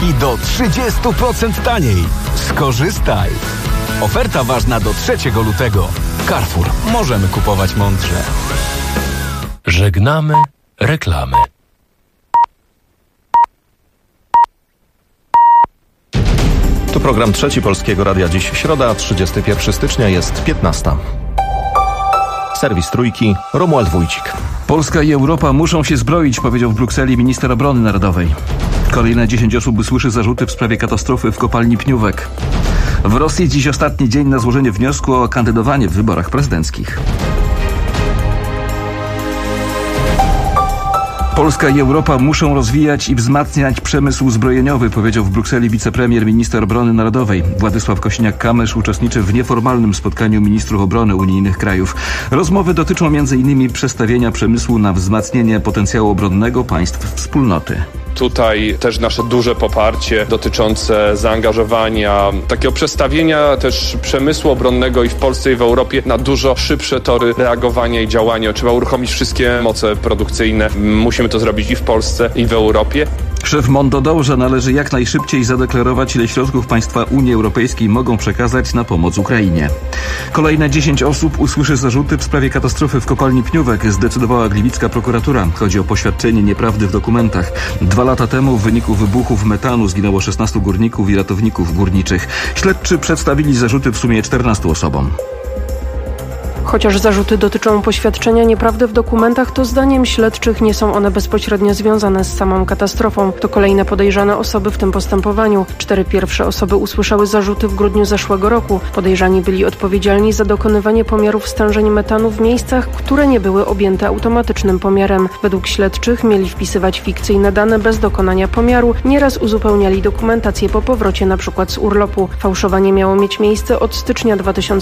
stawki do 30% taniej. Skorzystaj! Oferta ważna do 3 lutego. Carrefour. Możemy kupować mądrze. Żegnamy reklamy. Tu program Trzeci Polskiego Radia. Dziś środa, 31 stycznia, jest 15. Serwis Trójki, Romuald Wójcik. Polska i Europa muszą się zbroić, powiedział w Brukseli minister obrony narodowej. Kolejne 10 osób usłyszy zarzuty w sprawie katastrofy w kopalni Pniówek. W Rosji dziś ostatni dzień na złożenie wniosku o kandydowanie w wyborach prezydenckich. Polska i Europa muszą rozwijać i wzmacniać przemysł zbrojeniowy, powiedział w Brukseli wicepremier minister obrony narodowej. Władysław Kosiniak-Kamysz uczestniczy w nieformalnym spotkaniu ministrów obrony unijnych krajów. Rozmowy dotyczą m.in. przestawienia przemysłu na wzmacnienie potencjału obronnego państw wspólnoty. Tutaj też nasze duże poparcie dotyczące zaangażowania, takiego przestawienia też przemysłu obronnego i w Polsce i w Europie na dużo szybsze tory reagowania i działania. Trzeba uruchomić wszystkie moce produkcyjne. Musimy to zrobić i w Polsce, i w Europie. Szef MON dodał, że należy jak najszybciej zadeklarować, ile środków państwa Unii Europejskiej mogą przekazać na pomoc Ukrainie. Kolejne 10 osób usłyszy zarzuty w sprawie katastrofy w kopalni Pniówek, zdecydowała gliwicka prokuratura. Chodzi o poświadczenie nieprawdy w dokumentach. 2 lata temu w wyniku wybuchów metanu zginęło 16 górników i ratowników górniczych. Śledczy przedstawili zarzuty w sumie 14 osobom. Chociaż zarzuty dotyczą poświadczenia nieprawdy w dokumentach, to zdaniem śledczych nie są one bezpośrednio związane z samą katastrofą. To kolejne podejrzane osoby w tym postępowaniu. 4 pierwsze osoby usłyszały zarzuty w grudniu zeszłego roku. Podejrzani byli odpowiedzialni za dokonywanie pomiarów stężeń metanu w miejscach, które nie były objęte automatycznym pomiarem. Według śledczych mieli wpisywać fikcyjne dane bez dokonania pomiaru. Nieraz uzupełniali dokumentację po powrocie np. z urlopu. Fałszowanie miało mieć miejsce od stycznia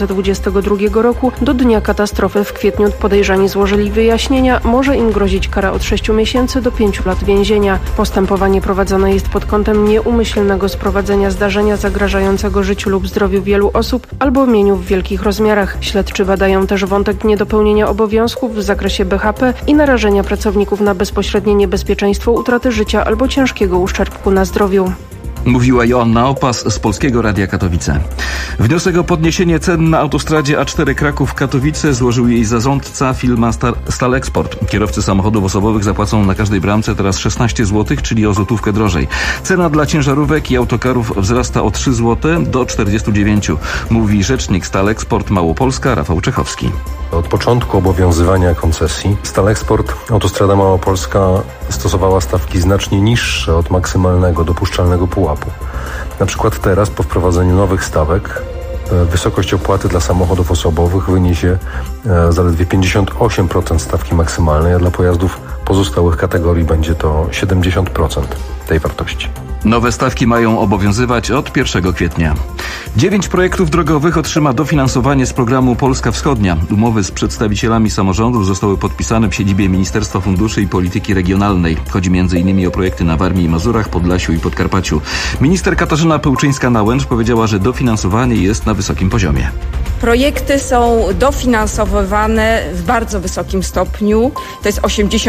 2022 roku do dnia katastrofy w kwietniu. Podejrzani złożyli wyjaśnienia. Może im grozić kara od 6 miesięcy do 5 lat więzienia. Postępowanie prowadzone jest pod kątem nieumyślnego sprowadzenia zdarzenia zagrażającego życiu lub zdrowiu wielu osób albo mieniu w wielkich rozmiarach. Śledczy badają też wątek niedopełnienia obowiązków w zakresie BHP i narażenia pracowników na bezpośrednie niebezpieczeństwo utraty życia albo ciężkiego uszczerbku na zdrowiu. Mówiła Joanna Opas z Polskiego Radia Katowice. Wniosek o podniesienie cen na autostradzie A4 Kraków-Katowice złożył jej zarządca firma Stalexport. Kierowcy samochodów osobowych zapłacą na każdej bramce teraz 16 zł, czyli o złotówkę drożej. Cena dla ciężarówek i autokarów wzrasta o 3 zł do 49, mówi rzecznik Stalexport Małopolska Rafał Czechowski. Od początku obowiązywania koncesji Stalexport Autostrada Małopolska stosowała stawki znacznie niższe od maksymalnego dopuszczalnego pułapu. Na przykład teraz, po wprowadzeniu nowych stawek, wysokość opłaty dla samochodów osobowych wyniesie zaledwie 58% stawki maksymalnej, a dla pojazdów pozostałych kategorii będzie to 70% tej wartości. Nowe stawki mają obowiązywać od 1 kwietnia. 9 projektów drogowych otrzyma dofinansowanie z programu Polska Wschodnia. Umowy z przedstawicielami samorządów zostały podpisane w siedzibie Ministerstwa Funduszy i Polityki Regionalnej. Chodzi m.in. o projekty na Warmii i Mazurach, Podlasiu i Podkarpaciu. Minister Katarzyna Pełczyńska-Nałęcz powiedziała, że dofinansowanie jest na wysokim poziomie. Projekty są dofinansowywane w bardzo wysokim stopniu. To jest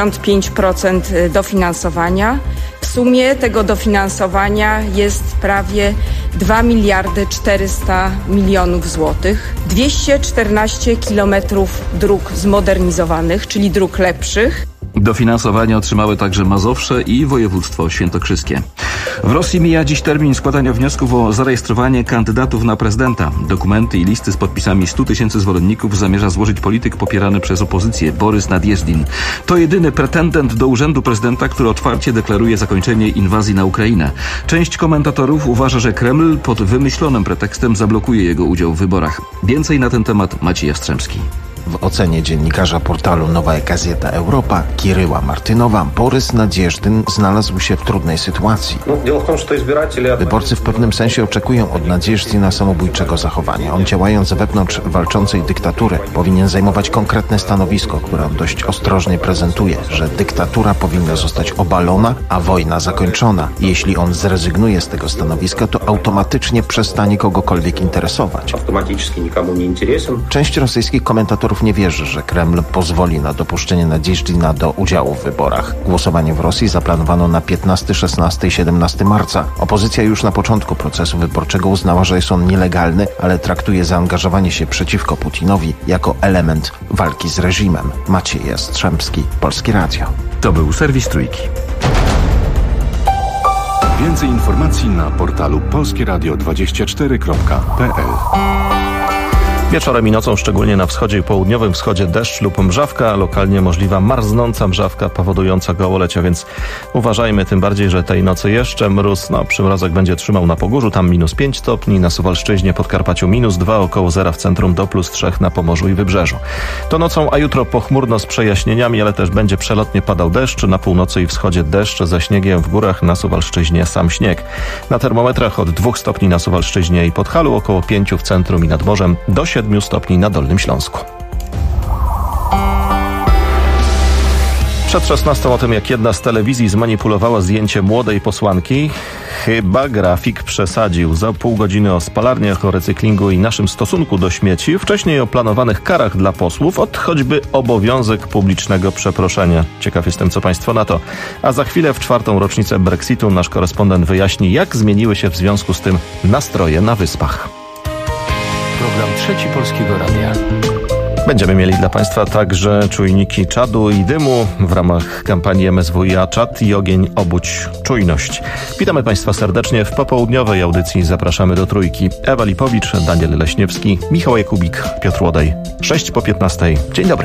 85% dofinansowania. W sumie tego dofinansowania jest prawie 2 miliardy 400 milionów złotych. 214 kilometrów dróg zmodernizowanych, czyli dróg lepszych. Dofinansowanie otrzymały także Mazowsze i województwo świętokrzyskie. W Rosji mija dziś termin składania wniosków o zarejestrowanie kandydatów na prezydenta. Dokumenty i listy z podpisami 100 000 zwolenników zamierza złożyć polityk popierany przez opozycję Borys Nadjeżdżin. To jedyny pretendent do urzędu prezydenta, który otwarcie deklaruje zakończenie inwazji na Ukrainę. Część komentatorów uważa, że Kreml pod wymyślonym pretekstem zablokuje jego udział w wyborach. Więcej na ten temat Maciej Jastrzębski. W ocenie dziennikarza portalu Nowa Gazeta Europa Kiryła Martynowa, Borys Nadjeżdżyn znalazł się w trudnej sytuacji. Wyborcy w pewnym sensie oczekują od Nadjeżdżyna samobójczego zachowania. On, działając wewnątrz walczącej dyktatury, powinien zajmować konkretne stanowisko, które on dość ostrożnie prezentuje, że dyktatura powinna zostać obalona, a wojna zakończona. Jeśli on zrezygnuje z tego stanowiska, to automatycznie przestanie kogokolwiek interesować. Część rosyjskich komentatorów obserwatorów nie wierzy, że Kreml pozwoli na dopuszczenie Nadjeżdżina do udziału w wyborach. Głosowanie w Rosji zaplanowano na 15, 16 i 17 marca. Opozycja już na początku procesu wyborczego uznała, że jest on nielegalny, ale traktuje zaangażowanie się przeciwko Putinowi jako element walki z reżimem. Maciej Jastrzębski, Polskie Radio. To był serwis Trójki. Więcej informacji na portalu polskieradio24.pl. Wieczorem i nocą, szczególnie na wschodzie i południowym wschodzie, deszcz lub mrzawka, lokalnie możliwa marznąca mrzawka powodująca gołolecie, więc uważajmy, tym bardziej, że tej nocy jeszcze mróz. Przymrozek będzie trzymał na Pogórzu, tam -5 stopni, na Suwalszczyźnie, Podkarpaciu -2, około zera w centrum, do +3 na Pomorzu i Wybrzeżu. To nocą, a jutro pochmurno z przejaśnieniami, ale też będzie przelotnie padał deszcz, na północy i wschodzie deszcz, ze śniegiem w górach, na Suwalszczyźnie sam śnieg. Na termometrach od 2 stopni na Suwalszczyźnie i Podhalu, około 5 w centrum i nad morzem, do 7 stopni na Dolnym Śląsku. Przed 16 o tym, jak jedna z telewizji zmanipulowała zdjęcie młodej posłanki, chyba grafik przesadził. Za pół godziny o spalarniach, o recyklingu i naszym stosunku do śmieci, wcześniej o planowanych karach dla posłów, od choćby obowiązek publicznego przeproszenia. Ciekaw jestem, co państwo na to. A za chwilę, w 4. rocznicę Brexitu, nasz korespondent wyjaśni, jak zmieniły się w związku z tym nastroje na Wyspach. Program Trzeci Polskiego Radia. Będziemy mieli dla państwa także czujniki czadu i dymu w ramach kampanii MSWiA Czad i ogień, obudź czujność. Witamy państwa serdecznie w popołudniowej audycji. Zapraszamy do Trójki. Ewa Lipowicz, Daniel Leśniewski, Michał Jakubik, Piotr Łodej. 6 po 15. Dzień dobry.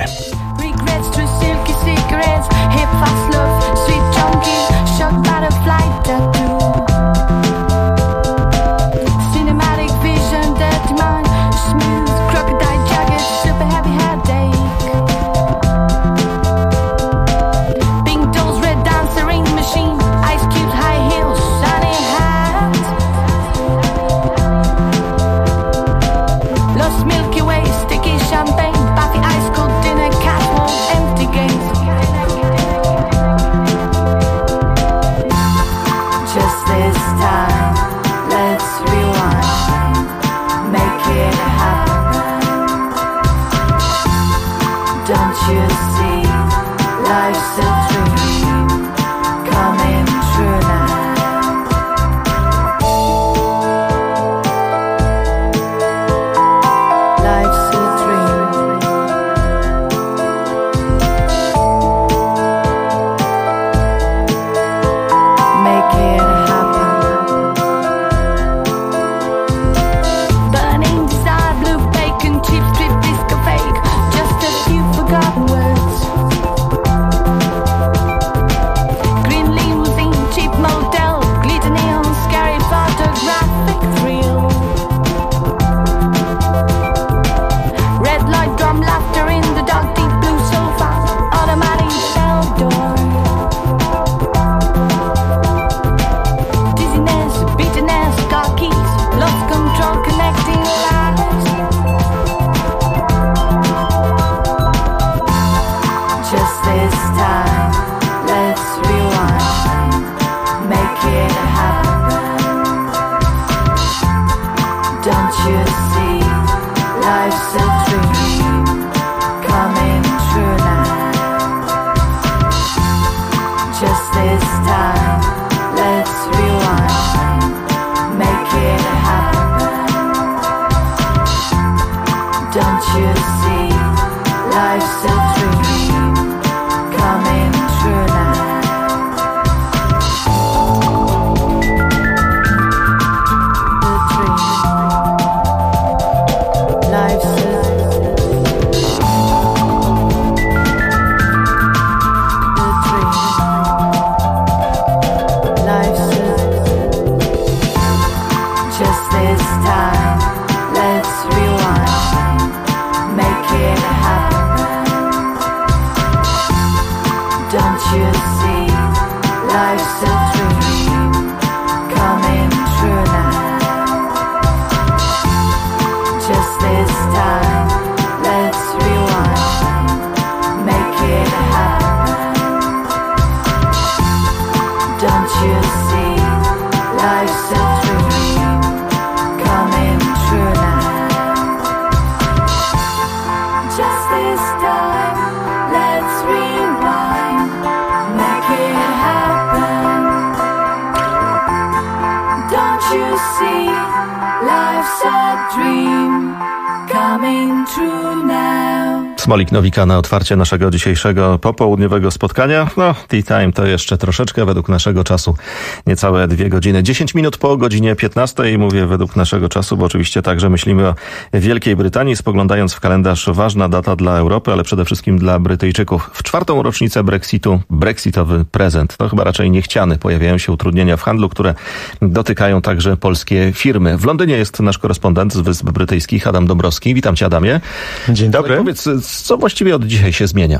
you see? Life's a dream coming true now. Smolik Nowika na otwarcie naszego dzisiejszego popołudniowego spotkania. Tea time to jeszcze troszeczkę, według naszego czasu niecałe 2 godziny. 10 minut po godzinie 15, mówię według naszego czasu, bo oczywiście także myślimy o Wielkiej Brytanii, spoglądając w kalendarz, ważna data dla Europy, ale przede wszystkim dla Brytyjczyków. W 4. rocznicę Brexitu, brexitowy prezent. To chyba raczej niechciany. Pojawiają się utrudnienia w handlu, które dotykają także polskie firmy. W Londynie jest nasz korespondent z Wysp Brytyjskich, Adam Dąbrowski. Witam cię, Adamie. Dzień dobry. Powiedz, co właściwie od dzisiaj się zmienia?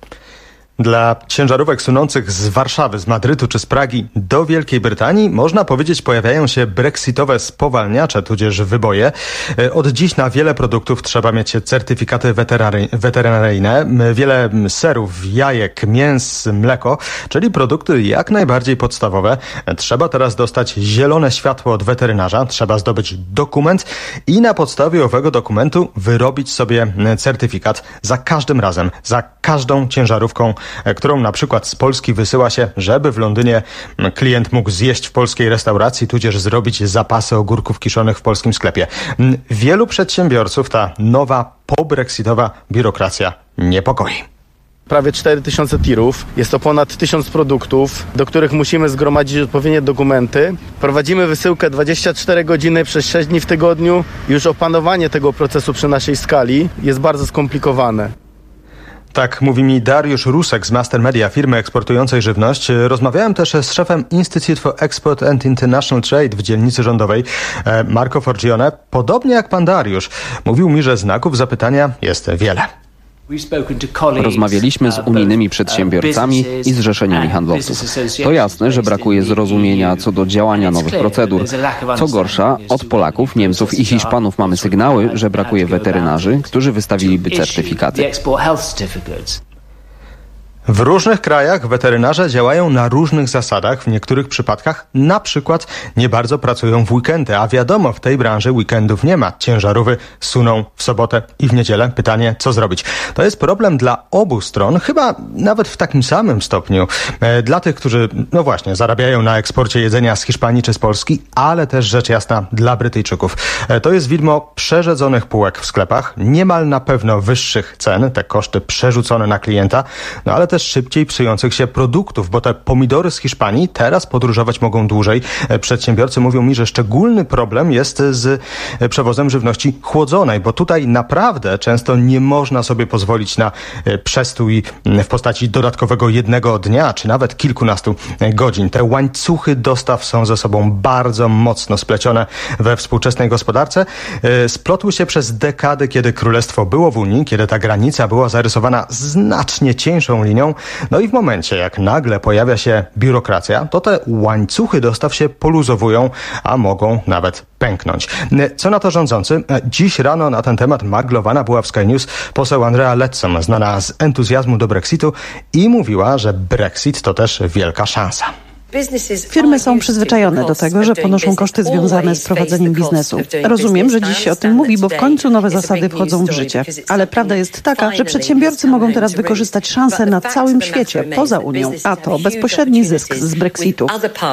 Dla ciężarówek sunących z Warszawy, z Madrytu czy z Pragi do Wielkiej Brytanii, można powiedzieć, pojawiają się brexitowe spowalniacze, tudzież wyboje. Od dziś na wiele produktów trzeba mieć certyfikaty weterynaryjne. Wiele serów, jajek, mięs, mleko, czyli produkty jak najbardziej podstawowe. Trzeba teraz dostać zielone światło od weterynarza, trzeba zdobyć dokument i na podstawie owego dokumentu wyrobić sobie certyfikat za każdym razem, za każdą ciężarówką, którą na przykład z Polski wysyła się, żeby w Londynie klient mógł zjeść w polskiej restauracji, tudzież zrobić zapasy ogórków kiszonych w polskim sklepie. Wielu przedsiębiorców ta nowa pobrexitowa biurokracja niepokoi. Prawie 4000 tirów, jest to ponad 1000 produktów, do których musimy zgromadzić odpowiednie dokumenty. Prowadzimy wysyłkę 24 godziny przez 6 dni w tygodniu. Już opanowanie tego procesu przy naszej skali jest bardzo skomplikowane. Tak mówi mi Dariusz Rusek z Master Media, firmy eksportującej żywność. Rozmawiałem też z szefem Institute for Export and International Trade w dzielnicy rządowej, Marco Forgione. Podobnie jak pan Dariusz, mówił mi, że znaków zapytania jest wiele. Rozmawialiśmy z unijnymi przedsiębiorcami i zrzeszeniami handlowców. To jasne, że brakuje zrozumienia co do działania nowych procedur. Co gorsza, od Polaków, Niemców i Hiszpanów mamy sygnały, że brakuje weterynarzy, którzy wystawiliby certyfikaty. W różnych krajach weterynarze działają na różnych zasadach. W niektórych przypadkach na przykład nie bardzo pracują w weekendy, a wiadomo, w tej branży weekendów nie ma. Ciężarówki suną w sobotę i w niedzielę. Pytanie, co zrobić? To jest problem dla obu stron, chyba nawet w takim samym stopniu. Dla tych, którzy, no właśnie, zarabiają na eksporcie jedzenia z Hiszpanii czy z Polski, ale też rzecz jasna dla Brytyjczyków. To jest widmo przerzedzonych półek w sklepach, niemal na pewno wyższych cen, te koszty przerzucone na klienta, no ale też szybciej psujących się produktów, bo te pomidory z Hiszpanii teraz podróżować mogą dłużej. Przedsiębiorcy mówią mi, że szczególny problem jest z przewozem żywności chłodzonej, bo tutaj naprawdę często nie można sobie pozwolić na przestój w postaci dodatkowego 1 dnia, czy nawet kilkunastu godzin. Te łańcuchy dostaw są ze sobą bardzo mocno splecione we współczesnej gospodarce. Splotły się przez dekady, kiedy Królestwo było w Unii, kiedy ta granica była zarysowana znacznie cieńszą linią. No i w momencie, jak nagle pojawia się biurokracja, to te łańcuchy dostaw się poluzowują, a mogą nawet pęknąć. Co na to rządzący? Dziś rano na ten temat maglowana była w Sky News poseł Andrea Leadsom, znana z entuzjazmu do Brexitu i mówiła, że Brexit to też wielka szansa. Firmy są przyzwyczajone do tego, że ponoszą koszty związane z prowadzeniem biznesu. Rozumiem, że dziś się o tym mówi, bo w końcu nowe zasady wchodzą w życie. Ale prawda jest taka, że przedsiębiorcy mogą teraz wykorzystać szansę na całym świecie, poza Unią, a to bezpośredni zysk z Brexitu.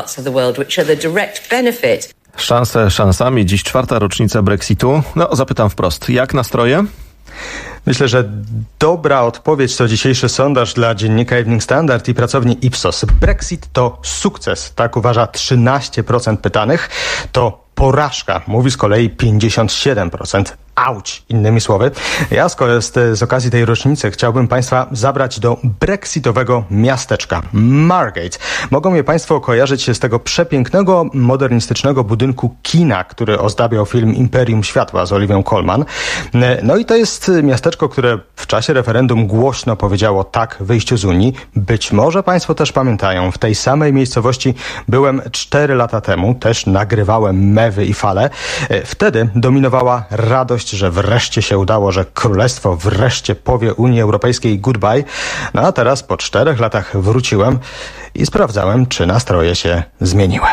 Szanse szansami. Dziś 4. rocznica Brexitu. No, zapytam wprost, jak nastroje? Myślę, że dobra odpowiedź to dzisiejszy sondaż dla dziennika Evening Standard i pracowni Ipsos. Brexit to sukces, tak uważa 13% pytanych. To porażka, mówi z kolei 57%. Auć, innymi słowy. Ja z okazji tej rocznicy chciałbym Państwa zabrać do brexitowego miasteczka Margate. Mogą je Państwo kojarzyć z tego przepięknego, modernistycznego budynku kina, który ozdabiał film Imperium Światła z Olivią Colman. No i to jest miasteczko, które w czasie referendum głośno powiedziało tak wyjściu z Unii. Być może Państwo też pamiętają, w tej samej miejscowości byłem 4 lata temu, też nagrywałem mewy i fale. Wtedy dominowała radość, że wreszcie się udało, że Królestwo wreszcie powie Unii Europejskiej goodbye. No a teraz po 4 latach wróciłem i sprawdzałem, czy nastroje się zmieniły.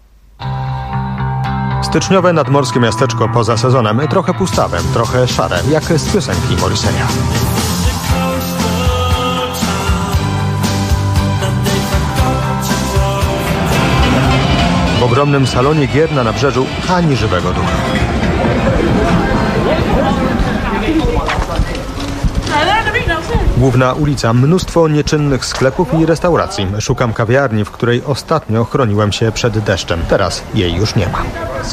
Styczniowe nadmorskie miasteczko poza sezonem, trochę pustawe, trochę szare, jak z piosenki Morriseya. W ogromnym salonie gier na Nabrzeżu ani żywego ducha. Główna ulica, mnóstwo nieczynnych sklepów i restauracji. Szukam kawiarni, w której ostatnio chroniłem się przed deszczem. Teraz jej już nie ma.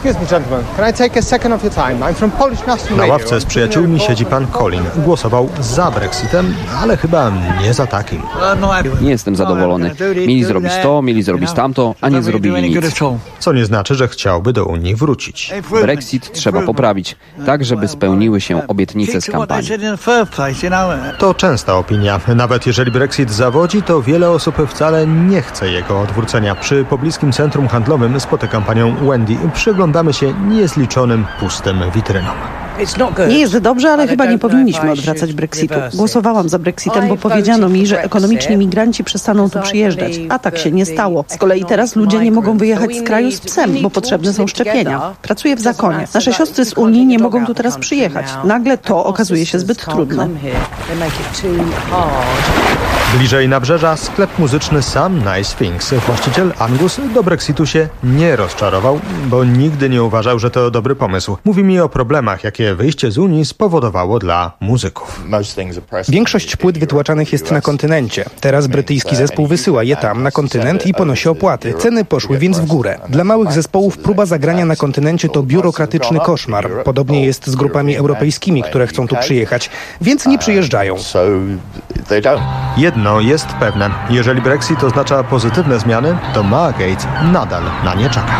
Na ławce z przyjaciółmi siedzi pan Colin. Głosował za Brexitem, ale chyba nie za takim. Nie jestem zadowolony. Mieli zrobić to, mieli zrobić tamto, a nie zrobili nic. Co nie znaczy, że chciałby do Unii wrócić. Brexit trzeba poprawić, tak żeby spełniły się obietnice z kampanii. To częsta opinia. Nawet jeżeli Brexit zawodzi, to wiele osób wcale nie chce jego odwrócenia. Przy pobliskim centrum handlowym spotykam panią Wendy. Przyglądamy się niezliczonym pustym witrynom. Nie jest dobrze, ale chyba nie powinniśmy odwracać Brexitu. Głosowałam za Brexitem, bo powiedziano mi, że ekonomiczni migranci przestaną tu przyjeżdżać, a tak się nie stało. Z kolei teraz ludzie nie mogą wyjechać z kraju z psem, bo potrzebne są szczepienia. Pracuję w zakonie. Nasze siostry z Unii nie mogą tu teraz przyjechać. Nagle to okazuje się zbyt trudne. Bliżej Nabrzeża sklep muzyczny Some Nice Things. Właściciel Angus do Brexitu się nie rozczarował, bo nigdy nie uważał, że to dobry pomysł. Mówi mi o problemach, jakie wyjście z Unii spowodowało dla muzyków. Większość płyt wytłaczanych jest na kontynencie. Teraz brytyjski zespół wysyła je tam na kontynent i ponosi opłaty. Ceny poszły więc w górę. Dla małych zespołów próba zagrania na kontynencie to biurokratyczny koszmar. Podobnie jest z grupami europejskimi, które chcą tu przyjechać, więc nie przyjeżdżają. Jedno jest pewne. Jeżeli Brexit oznacza pozytywne zmiany, to Margate nadal na nie czeka.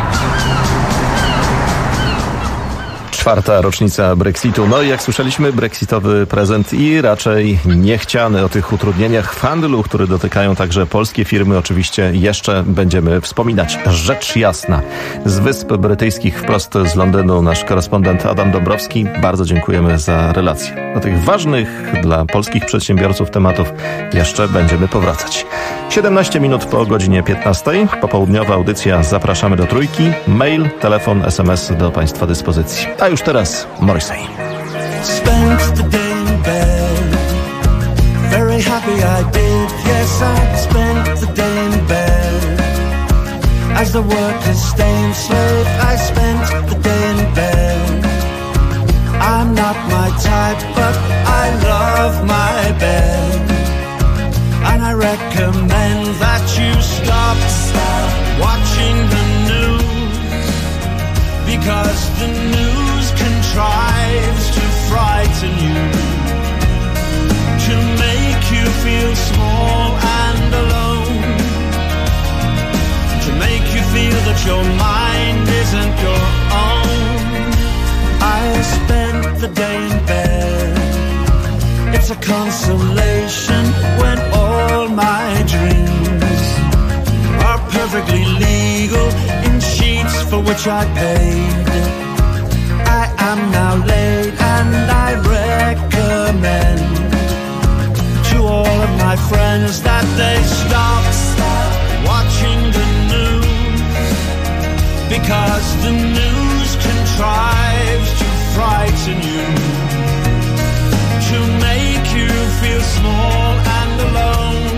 4. rocznica Brexitu. No i jak słyszeliśmy, brexitowy prezent i raczej niechciany. O tych utrudnieniach w handlu, które dotykają także polskie firmy, oczywiście jeszcze będziemy wspominać. Rzecz jasna. Z Wysp Brytyjskich wprost z Londynu nasz korespondent Adam Dąbrowski. Bardzo dziękujemy za relację. Do tych ważnych dla polskich przedsiębiorców tematów jeszcze będziemy powracać. 17 minut po godzinie 15. Popołudniowa audycja Zapraszamy do Trójki. Mail, telefon, SMS do Państwa dyspozycji. A już teraz Morrissey. Spent the day in bed. Very happy I did. Yes, I spent the day in bed. As the workers stay enslaved, I spent the day in bed. I'm not my type, but I love my bed. And I recommend that you stop watching the news, because the news contrives to frighten you, to make you feel small and alone, to make you feel that your mind isn't your own. I spent the day in bed. It's a consolation when all my dreams are perfectly legal in sheets for which I paid. I am now late and I recommend to all of my friends that they stop watching the news, because the news contrives to frighten you, to make you feel small and alone,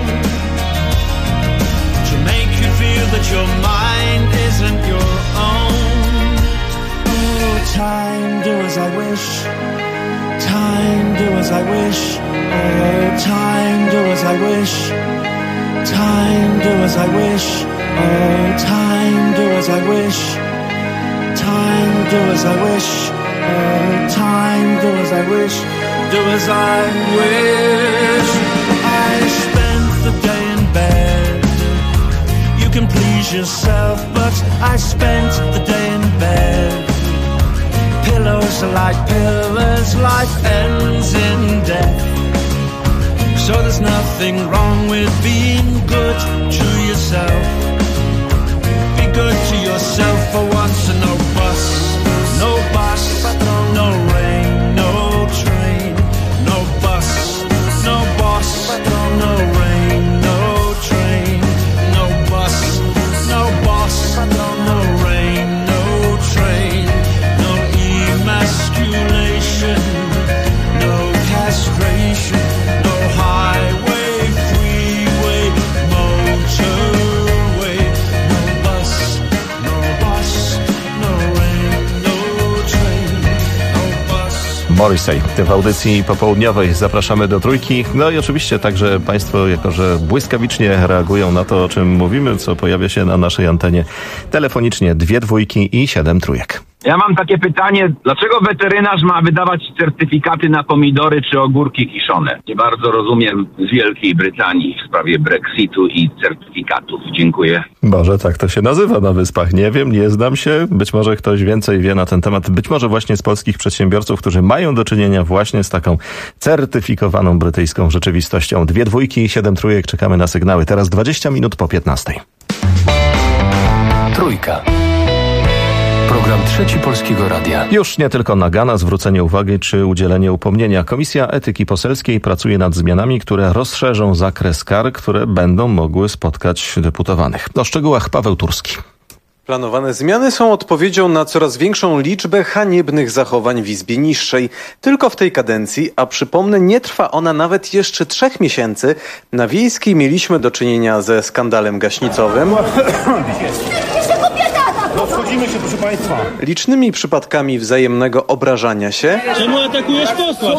to make you feel that your mind isn't your own. Oh, time, do as I wish. Time, do as I wish. Oh, time, do as I wish. Time, do as I wish. Oh, time, do as I wish. Time, do as I wish. Oh, time, do as I wish. Do as I wish. I spent the day in bed. You can please yourself, but I spent the day in bed. Pillows are like pillars, life ends in death. So there's nothing wrong with being good to yourself. Be good to yourself for once, and no bus, no rain, no train, no bus, no boss, no rain, no train, no bus, no boss, no rain, no train, no emasculation, no castration, no highway, freeway, motorway, no bus, no boss, Morrissey. W audycji popołudniowej zapraszamy do Trójki. No i oczywiście także Państwo, jako że błyskawicznie reagują na to, o czym mówimy, co pojawia się na naszej antenie telefonicznie 2 dwójki i 7 trójek. Ja mam takie pytanie, dlaczego weterynarz ma wydawać certyfikaty na pomidory czy ogórki kiszone? Nie bardzo rozumiem z Wielkiej Brytanii w sprawie Brexitu i certyfikatów. Dziękuję. Może tak to się nazywa na Wyspach. Nie wiem, nie znam się. Być może ktoś więcej wie na ten temat. Być może właśnie z polskich przedsiębiorców, którzy mają do czynienia właśnie z taką certyfikowaną brytyjską rzeczywistością. 2 dwójki i 7 trójek. Czekamy na sygnały. Teraz 20 minut po 15. Trójka. Program Trzeci Polskiego Radia. Już nie tylko nagana, zwrócenie uwagi czy udzielenie upomnienia. Komisja Etyki Poselskiej pracuje nad zmianami, które rozszerzą zakres kar, które będą mogły spotkać deputowanych. O szczegółach Paweł Turski. Planowane zmiany są odpowiedzią na coraz większą liczbę haniebnych zachowań w Izbie Niższej. Tylko w tej kadencji, a przypomnę, nie trwa ona nawet jeszcze 3 miesięcy, na Wiejskiej mieliśmy do czynienia ze skandalem gaśnicowym. Rozchodzimy się, proszę Państwa. Licznymi przypadkami wzajemnego obrażania się. Czemu atakujesz posła?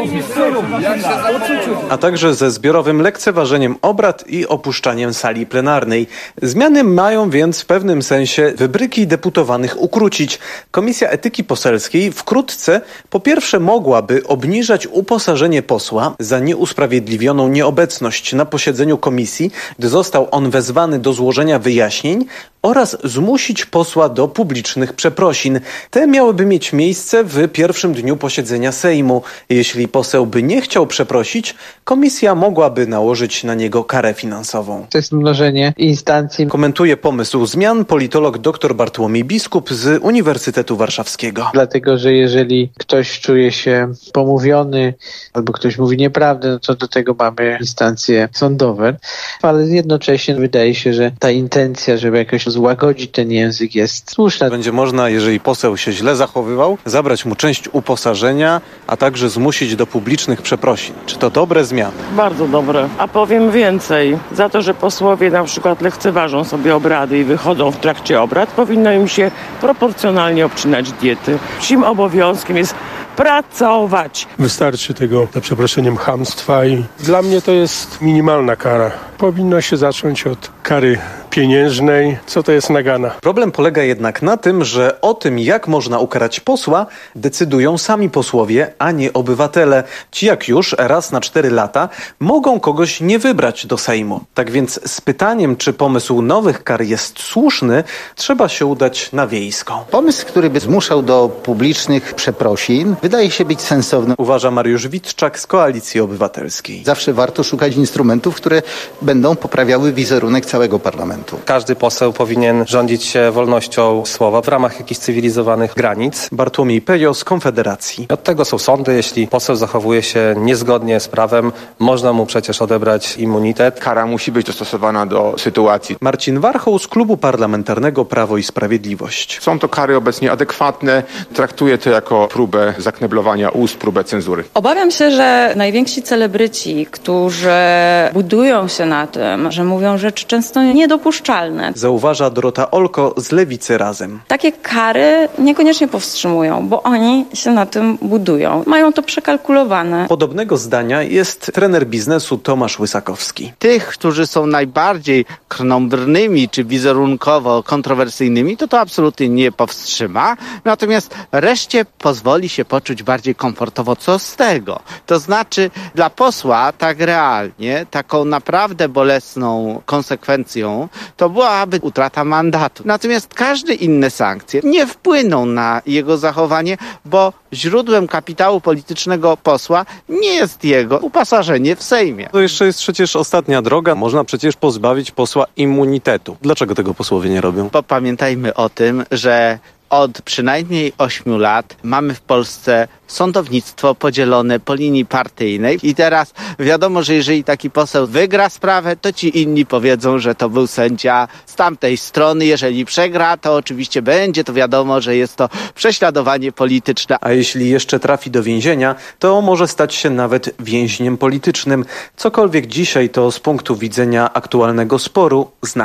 A także ze zbiorowym lekceważeniem obrad i opuszczaniem sali plenarnej. Zmiany mają więc w pewnym sensie wybryki deputowanych ukrócić. Komisja Etyki Poselskiej wkrótce po pierwsze mogłaby obniżać uposażenie posła za nieusprawiedliwioną nieobecność na posiedzeniu komisji, gdy został on wezwany do złożenia wyjaśnień, oraz zmusić posła do publicznych przeprosin. Te miałyby mieć miejsce w pierwszym dniu posiedzenia Sejmu. Jeśli poseł by nie chciał przeprosić, komisja mogłaby nałożyć na niego karę finansową. To jest mnożenie instancji. Komentuje pomysł zmian politolog dr Bartłomiej Biskup z Uniwersytetu Warszawskiego. Dlatego, że jeżeli ktoś czuje się pomówiony albo ktoś mówi nieprawdę, no to do tego mamy instancje sądowe. Ale jednocześnie wydaje się, że ta intencja, żeby jakoś złagodzić ten język, jest słuszna. Będzie można, jeżeli poseł się źle zachowywał, zabrać mu część uposażenia, a także zmusić do publicznych przeprosin. Czy to dobre zmiany? Bardzo dobre. A powiem więcej. Za to, że posłowie na przykład lekceważą sobie obrady i wychodzą w trakcie obrad, powinno im się proporcjonalnie obcinać diety. Czym obowiązkiem jest pracować. Wystarczy tego, za przeproszeniem, chamstwa i dla mnie to jest minimalna kara. Powinno się zacząć od kary pieniężnej. Co to jest nagana? Problem polega jednak na tym, że o tym, jak można ukarać posła, decydują sami posłowie, a nie obywatele. Ci jak już raz na 4 lata mogą kogoś nie wybrać do Sejmu. Tak więc z pytaniem, czy pomysł nowych kar jest słuszny, trzeba się udać na Wiejską. Pomysł, który by zmuszał do publicznych przeprosin, wydaje się być sensowny. Uważa Mariusz Witczak z Koalicji Obywatelskiej. Zawsze warto szukać instrumentów, które będą poprawiały wizerunek całego parlamentu. Każdy poseł powinien rządzić się wolnością słowa w ramach jakichś cywilizowanych granic. Bartłomiej Pejo z Konfederacji. Od tego są sądy. Jeśli poseł zachowuje się niezgodnie z prawem, można mu przecież odebrać immunitet. Kara musi być dostosowana do sytuacji. Marcin Warchoł z Klubu Parlamentarnego Prawo i Sprawiedliwość. Są to kary obecnie adekwatne. Traktuję to jako próbę zakneblowania ust, próbę cenzury. Obawiam się, że najwięksi celebryci, którzy budują się na tym, że mówią rzeczy często niedopuszczalne. Zauważa Dorota Olko z Lewicy Razem. Takie kary niekoniecznie powstrzymują, bo oni się na tym budują. Mają to przekalkulowane. Podobnego zdania jest trener biznesu Tomasz Łysakowski. Tych, którzy są najbardziej krnąbrnymi czy wizerunkowo kontrowersyjnymi, to absolutnie nie powstrzyma. Natomiast reszcie pozwoli się poczuć bardziej komfortowo. Co z tego? To znaczy dla posła tak realnie, taką naprawdę bolesną konsekwencją to byłaby utrata mandatu. Natomiast każde inne sankcje nie wpłyną na jego zachowanie, bo źródłem kapitału politycznego posła nie jest jego uposażenie w Sejmie. To jeszcze jest przecież ostatnia droga. Można przecież pozbawić posła immunitetu. Dlaczego tego posłowie nie robią? Bo pamiętajmy o tym, że od przynajmniej 8 lat mamy w Polsce sądownictwo podzielone po linii partyjnej i teraz wiadomo, że jeżeli taki poseł wygra sprawę, to ci inni powiedzą, że to był sędzia z tamtej strony. Jeżeli przegra, to oczywiście będzie to wiadomo, że jest to prześladowanie polityczne. A jeśli jeszcze trafi do więzienia, to może stać się nawet więźniem politycznym. Cokolwiek dzisiaj to z punktu widzenia aktualnego sporu znaczy.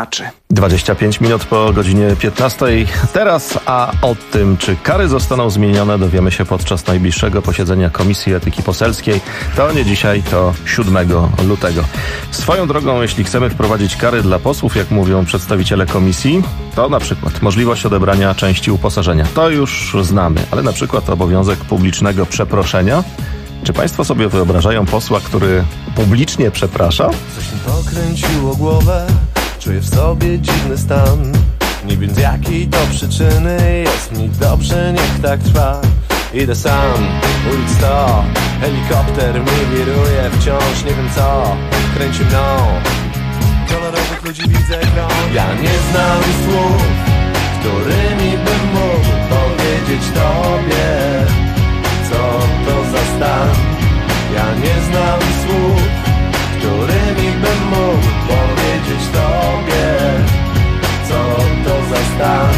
25 minut po godzinie 15. Teraz, a o tym, czy kary zostaną zmienione, dowiemy się podczas najbliższego posiedzenia Komisji Etyki Poselskiej. To nie dzisiaj, to 7 lutego. Swoją drogą, jeśli chcemy wprowadzić kary dla posłów, jak mówią przedstawiciele komisji, to na przykład możliwość odebrania części uposażenia. To już znamy, ale na przykład obowiązek publicznego przeproszenia. Czy państwo sobie wyobrażają posła, który publicznie przeprasza? Coś mi pokręciło głowę, czuję w sobie dziwny stan. Nie wiem z jakiej to przyczyny, jest mi dobrze, niech tak trwa. Idę sam, ulic 100, helikopter mi wiruje wciąż, nie wiem co kręci mną. Kolorowych ludzi widzę krąg. Ja nie znam słów, którymi bym mógł powiedzieć tobie, co to za stan. Ja nie znam słów, którymi bym mógł powiedzieć tobie, co to za stan.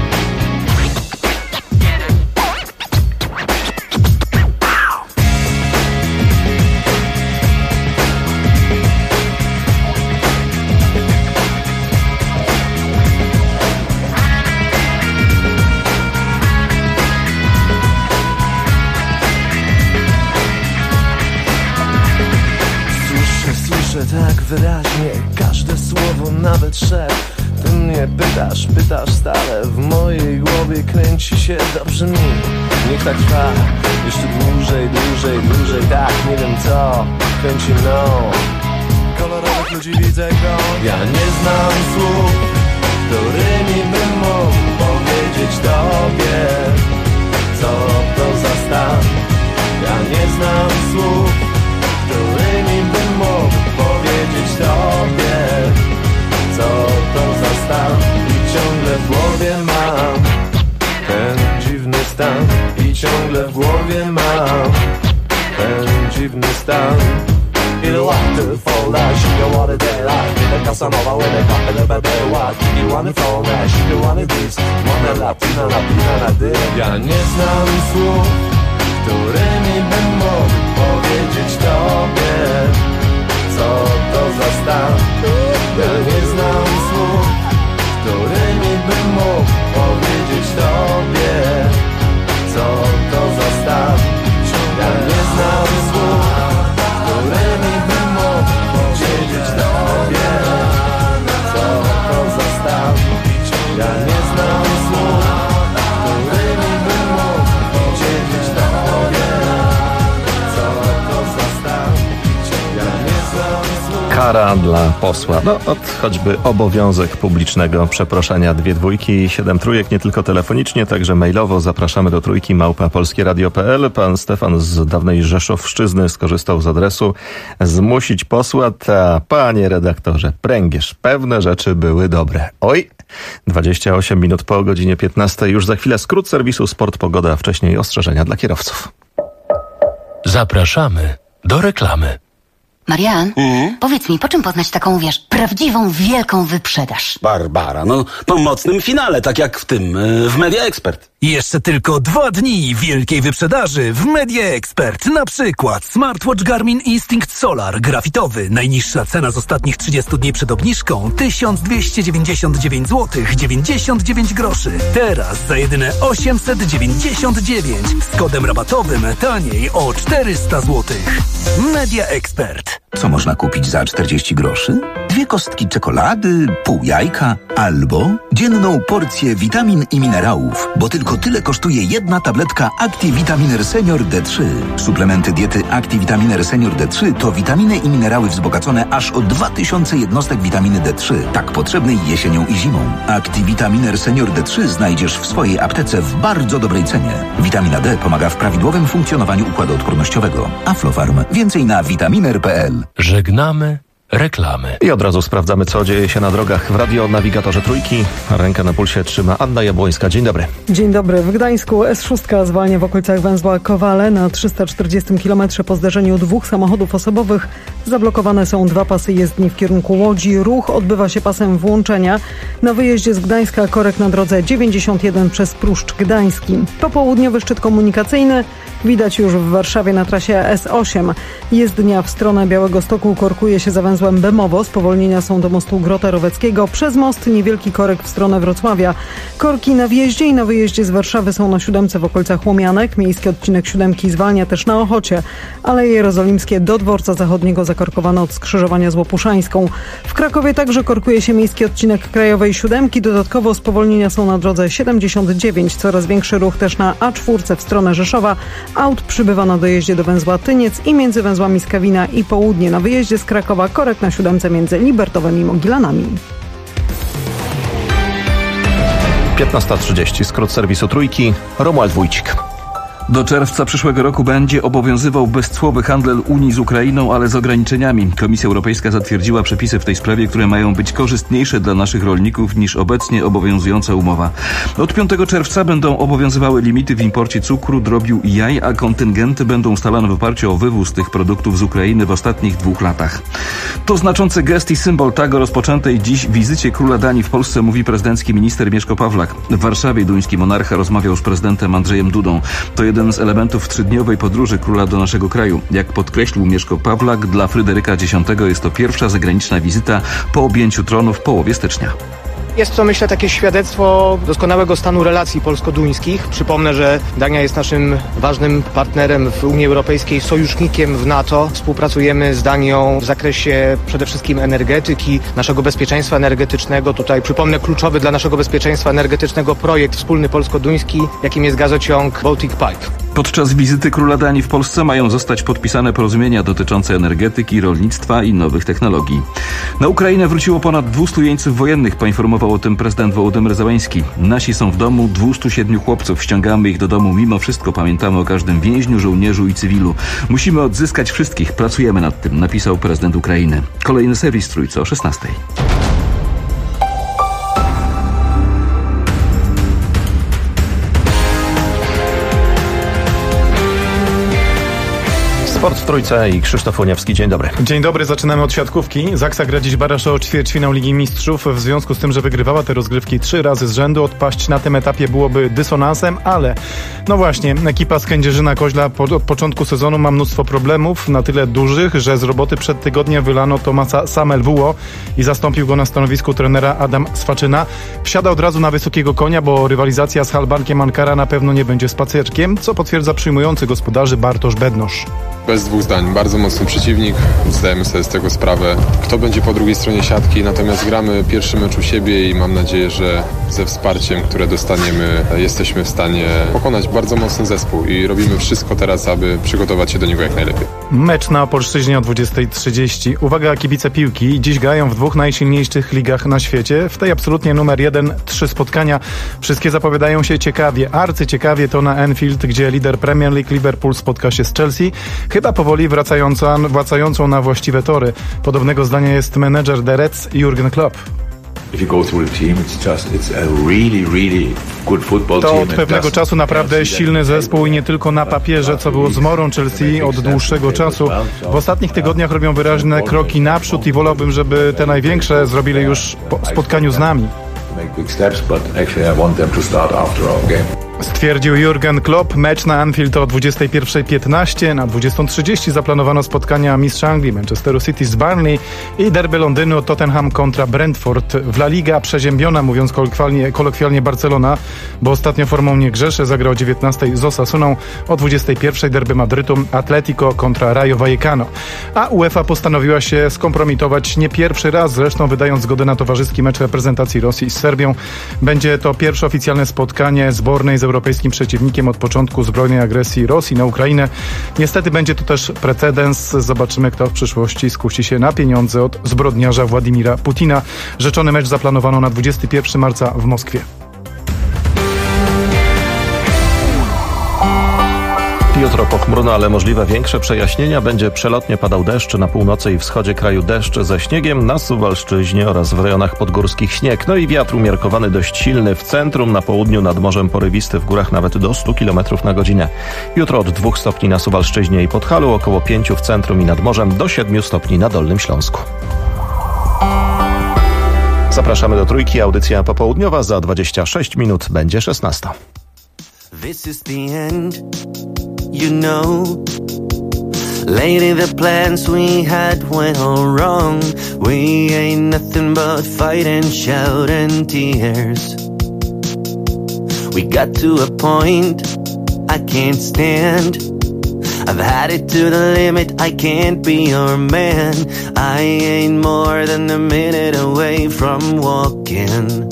Słyszę tak wyraźnie każde słowo, nawet szept. Ty mnie pytasz stale. W mojej głowie kręci się, dobrze mi. Niech tak trwa jeszcze dłużej. Tak, nie wiem co kręci mną. Kolorowych ludzi widzę krąg. Ja nie znam słów, którymi bym mógł powiedzieć tobie, co to za stan. Ja nie znam słów, którymi bym mógł powiedzieć tobie, co to za stan. I ciągle w głowie mam ten dziwny stan. I ciągle w głowie mam ten dziwny stan. You like to fall out, you want it there, like the Casanova with a couple of a day watch. You want it from that, you want it this, one latina, na dy. Ja nie znam słów, którymi bym mógł powiedzieć tobie, co to za stan. Ja nie znam słów, którymi bym mógł powiedzieć tobie, co to za stan. Ja nie znam słów, którymi bym mógł powiedzieć tobie, co to za stan. Ja nie znam słów, którymi bym mógł powiedzieć tobie, co to za stan. Ja nie znam słów. Kara dla posła. No, od choćby obowiązek publicznego przeproszenia 2 dwójki, 7 trójek, nie tylko telefonicznie, także mailowo. Zapraszamy do trójki @polskieradio.pl. Pan Stefan z dawnej Rzeszowszczyzny skorzystał z adresu zmusić posła. Ta, panie redaktorze, pręgierz, pewne rzeczy były dobre. Oj, 28 minut po godzinie 15. Już za chwilę skrót serwisu Sport Pogoda, a wcześniej ostrzeżenia dla kierowców. Zapraszamy do reklamy. Marian, powiedz mi, po czym poznać taką, wiesz, prawdziwą, wielką wyprzedaż? Barbara, no po mocnym finale, tak jak w tym, w Media Expert. Jeszcze tylko 2 dni wielkiej wyprzedaży w Media Expert. Na przykład smartwatch Garmin Instinct Solar grafitowy. Najniższa cena z ostatnich 30 dni przed obniżką 1299 zł 99 groszy. Teraz za jedyne 899 z kodem rabatowym taniej o 400 zł. Media Expert. Co można kupić za 40 groszy? 2 kostki czekolady, pół jajka albo dzienną porcję witamin i minerałów, bo tylko tyle kosztuje jedna tabletka ActiVitaminer Senior D3. Suplementy diety ActiVitaminer Senior D3 to witaminy i minerały wzbogacone aż o 2000 jednostek witaminy D3, tak potrzebnej jesienią i zimą. ActiVitaminer Senior D3 znajdziesz w swojej aptece w bardzo dobrej cenie. Witamina D pomaga w prawidłowym funkcjonowaniu układu odpornościowego. Aflofarm. Więcej na vitaminer.pl. Żegnamy reklamy. I od razu sprawdzamy, co dzieje się na drogach w radionawigatorze Trójki. Rękę na pulsie trzyma Anna Jabłońska. Dzień dobry. Dzień dobry. W Gdańsku S6 zwalnia w okolicach węzła Kowale. Na 340 km po zderzeniu 2 samochodów osobowych zablokowane są 2 pasy jezdni w kierunku Łodzi. Ruch odbywa się pasem włączenia na wyjeździe z Gdańska korek na drodze 91 przez Pruszcz Gdański. Popołudniowy szczyt komunikacyjny widać już w Warszawie na trasie S8. Jezdnia w stronę Białegostoku korkuje się za węzłem węzłem Bemowo. Spowolnienia są do mostu Grota Roweckiego. Przez most niewielki korek w stronę Wrocławia. Korki na wjeździe i na wyjeździe z Warszawy są na 7 w okolicach Łomianek. Miejski odcinek 7 zwalnia też na Ochocie. Aleje Jerozolimskie do Dworca Zachodniego zakorkowane od skrzyżowania z Łopuszańską. W Krakowie także korkuje się miejski odcinek Krajowej 7. Dodatkowo spowolnienia są na drodze 79. Coraz większy ruch też na A4 w stronę Rzeszowa. Aut przybywa na dojeździe do węzła Tyniec i między węzłami Skawina i Południe. Na wyjeździe z Krakowa korek na 7 między Libertowem i Mogilanami. 15:30. Skrót serwisu Trójki. Romuald Wójcik. Do czerwca przyszłego roku będzie obowiązywał bezcłowy handel Unii z Ukrainą, ale z ograniczeniami. Komisja Europejska zatwierdziła przepisy w tej sprawie, które mają być korzystniejsze dla naszych rolników niż obecnie obowiązująca umowa. Od 5 czerwca będą obowiązywały limity w imporcie cukru, drobiu i jaj, a kontyngenty będą ustalane w oparciu o wywóz tych produktów z Ukrainy w ostatnich 2 latach. To znaczący gest i symbol tak o rozpoczętej dziś wizycie króla Danii w Polsce, mówi prezydencki minister Mieszko Pawlak. W Warszawie duński monarcha rozmawiał z prezydentem Andrzejem Dudą. To jeden z elementów 3-dniowej podróży króla do naszego kraju. Jak podkreślił Mieszko Pawlak, dla Fryderyka X jest to pierwsza zagraniczna wizyta po objęciu tronu w połowie stycznia. Jest to, myślę, takie świadectwo doskonałego stanu relacji polsko-duńskich. Przypomnę, że Dania jest naszym ważnym partnerem w Unii Europejskiej, sojusznikiem w NATO. Współpracujemy z Danią w zakresie przede wszystkim energetyki, naszego bezpieczeństwa energetycznego. Tutaj przypomnę kluczowy dla naszego bezpieczeństwa energetycznego projekt wspólny polsko-duński, jakim jest gazociąg Baltic Pipe. Podczas wizyty króla Danii w Polsce mają zostać podpisane porozumienia dotyczące energetyki, rolnictwa i nowych technologii. Na Ukrainę wróciło ponad 200 jeńców wojennych, poinformował o tym prezydent Wołodymyr Zełański. Nasi są w domu, 207 chłopców. Ściągamy ich do domu. Mimo wszystko pamiętamy o każdym więźniu, żołnierzu i cywilu. Musimy odzyskać wszystkich. Pracujemy nad tym, napisał prezydent Ukrainy. Kolejny serwis Trójce o 16:00. Sport w Trójce i Krzysztof Łoniewski. Dzień dobry. Dzień dobry, zaczynamy od siatkówki. Zaksa gra dziś baraż o ćwierćfinał Ligi Mistrzów. W związku z tym, że wygrywała te rozgrywki 3 razy z rzędu, odpaść na tym etapie byłoby dysonansem, ale no właśnie, ekipa z Kędzierzyna-Koźla od początku sezonu ma mnóstwo problemów, na tyle dużych, że z roboty przed tygodniem wylano Tomasa Samelwuło i zastąpił go na stanowisku trenera Adam Swaczyna. Wsiada od razu na wysokiego konia, bo rywalizacja z Halbankiem Ankara na pewno nie będzie spacerkiem, co potwierdza przyjmujący gospodarzy Bartosz Bednosz. Bez dwóch zdań, bardzo mocny przeciwnik, zdajemy sobie z tego sprawę, kto będzie po drugiej stronie siatki, natomiast gramy pierwszy mecz u siebie i mam nadzieję, że ze wsparciem, które dostaniemy, jesteśmy w stanie pokonać bardzo mocny zespół i robimy wszystko teraz, aby przygotować się do niego jak najlepiej. Mecz na Opolszczyźnie o 20:30. Uwaga, kibice piłki. Dziś grają w 2 najsilniejszych ligach na świecie. W tej absolutnie numer 1 3 spotkania. Wszystkie zapowiadają się ciekawie. Arcyciekawie to na Anfield, gdzie lider Premier League Liverpool spotka się z Chelsea. Chyba powoli wracającą na właściwe tory. Podobnego zdania jest menedżer The Reds Jurgen Klopp. To od pewnego czasu naprawdę silny zespół i nie tylko na papierze, co było zmorą Chelsea od dłuższego czasu. W ostatnich tygodniach robią wyraźne kroki naprzód i wolałbym, żeby te największe zrobili już po spotkaniu z nami. Stwierdził Jurgen Klopp. Mecz na Anfield o 21:15. Na 20:30 zaplanowano spotkania mistrza Anglii Manchesteru City z Burnley i derby Londynu Tottenham kontra Brentford. W La Liga przeziębiona, mówiąc kolokwialnie Barcelona, bo ostatnio formą nie grzeszy, zagra o 19:00 z Osasuną, o 21:00 derby Madrytu Atletico kontra Rayo Vallecano. A UEFA postanowiła się skompromitować nie pierwszy raz, zresztą wydając zgodę na towarzyski mecz reprezentacji Rosji z Serbią. Będzie to pierwsze oficjalne spotkanie zbornej z europejskim przeciwnikiem od początku zbrojnej agresji Rosji na Ukrainę. Niestety będzie to też precedens. Zobaczymy, kto w przyszłości skusi się na pieniądze od zbrodniarza Władimira Putina. Rzeczony mecz zaplanowano na 21 marca w Moskwie. Jutro pochmurno, ale możliwe większe przejaśnienia. Będzie przelotnie padał deszcz, na północy i wschodzie kraju deszcz ze śniegiem, na Suwalszczyźnie oraz w rejonach podgórskich śnieg. No i wiatr umiarkowany dość silny w centrum, na południu nad morzem porywisty, w górach nawet do 100 km na godzinę. Jutro od 2 stopni na Suwalszczyźnie i Podhalu, około 5 w centrum i nad morzem, do 7 stopni na Dolnym Śląsku. Zapraszamy do Trójki, audycja popołudniowa, za 26 minut będzie 16. This is the end, you know. Lately the plans we had went all wrong. We ain't nothing but fight and shout and tears. We got to a point I can't stand. I've had it to the limit, I can't be your man. I ain't more than a minute away from walking.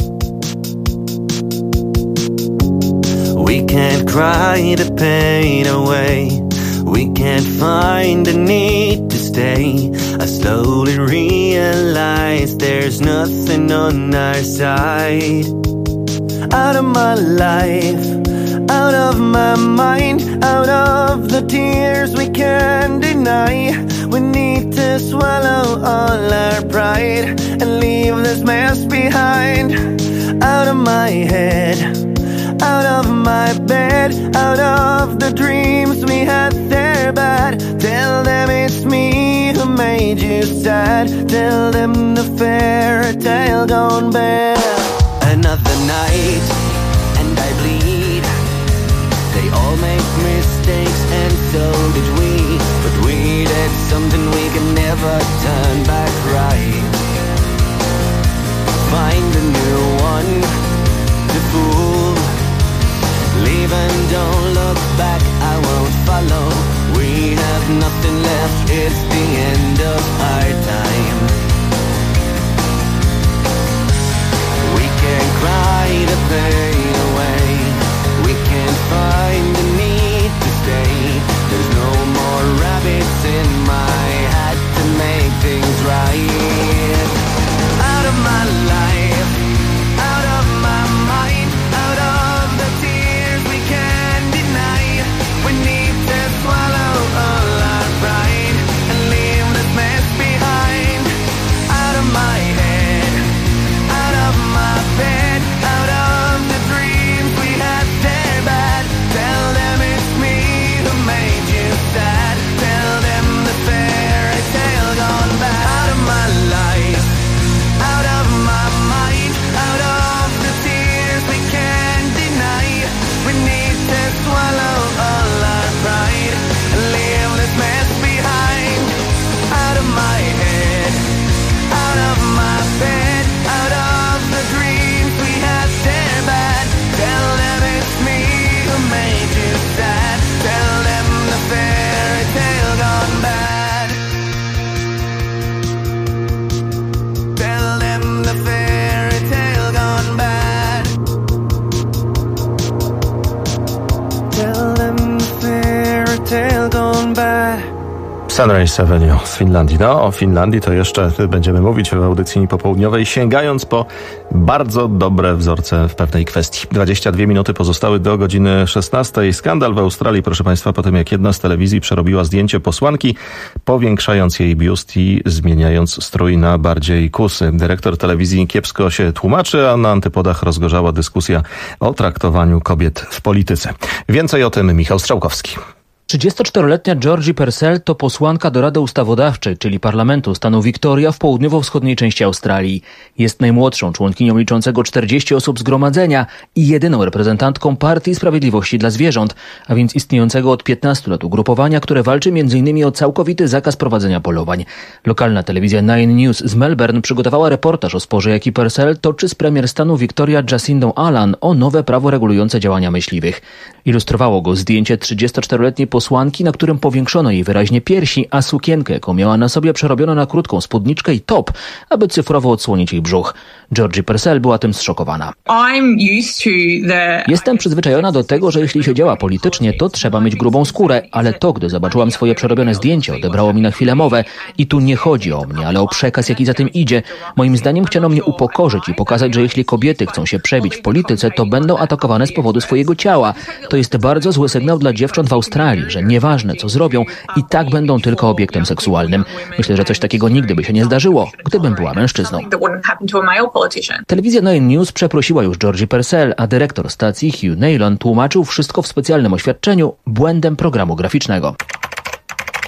We can't cry the pain away. We can't find the need to stay. I slowly realize there's nothing on our side. Out of my life, out of my mind, out of the tears we can't deny. We need to swallow all our pride and leave this mess behind. Out of my head, out of my bed, out of the dreams we had there bad. Tell them it's me who made you sad. Tell them the fairy tale gone bad. Another night and I bleed. They all make mistakes and so did we. But we did something we can never turn back right. Find a new one to fool. Leave and don't look back, I won't follow. We have nothing left, it's the end of our time. We can't cry the pain away. We can't find the need to stay. There's no more rabbits in my hat to make things right. Out of my life, out of my mind, out of the tears we can't deny. We need to swallow all our pride and leave this mess behind. Out of my head, out of my bed, out of the dreams we had there bad. Tell them it's me who made you sad. Tell them the fairy tale gone bad. Out of my life, out of my mind, out of the tears we can't deny. We need to swallow all our pride and leave this mess behind. Out of my head, out of my bed, out of the dreams we had there bad. Tell them it's me who made you sad. Tell them the fairy tale gone bad. Tell them the fairy tale gone bad. Tell them the fairy tale gone bad. Sunrise Avenue z Finlandii. No, o Finlandii to jeszcze będziemy mówić w audycji popołudniowej, sięgając po bardzo dobre wzorce w pewnej kwestii. 22 minuty pozostały do godziny 16. Skandal w Australii, proszę Państwa, po tym jak jedna z telewizji przerobiła zdjęcie posłanki, powiększając jej biust i zmieniając strój na bardziej kusy. Dyrektor telewizji kiepsko się tłumaczy, a na antypodach rozgorzała dyskusja o traktowaniu kobiet w polityce. Więcej o tym Michał Strzałkowski. 34-letnia Georgie Purcell to posłanka do Rady Ustawodawczej, czyli Parlamentu stanu Victoria w południowo-wschodniej części Australii. Jest najmłodszą członkinią liczącego 40 osób zgromadzenia i jedyną reprezentantką Partii Sprawiedliwości dla Zwierząt, a więc istniejącego od 15 lat ugrupowania, które walczy m.in. o całkowity zakaz prowadzenia polowań. Lokalna telewizja Nine News z Melbourne przygotowała reportaż o sporze, jaki Purcell toczy z premier stanu Victoria Jacindą Allan o nowe prawo regulujące działania myśliwych. Ilustrowało go zdjęcie 34-letniej posłanki, na którym powiększono jej wyraźnie piersi, a sukienkę, jaką miała na sobie, przerobiono na krótką spódniczkę i top, aby cyfrowo odsłonić jej brzuch. Georgie Purcell była tym zszokowana. Jestem przyzwyczajona do tego, że jeśli się działa politycznie, to trzeba mieć grubą skórę, ale to, gdy zobaczyłam swoje przerobione zdjęcie, odebrało mi na chwilę mowę. I tu nie chodzi o mnie, ale o przekaz, jaki za tym idzie. Moim zdaniem chciano mnie upokorzyć i pokazać, że jeśli kobiety chcą się przebić w polityce, to będą atakowane z powodu swojego ciała. To jest bardzo zły sygnał dla dziewcząt w Australii, że nieważne co zrobią, i tak będą tylko obiektem seksualnym. Myślę, że coś takiego nigdy by się nie zdarzyło, gdybym była mężczyzną. Telewizja Nine News przeprosiła już Georgie Purcell, a dyrektor stacji Hugh Naylon tłumaczył wszystko w specjalnym oświadczeniu błędem programu graficznego.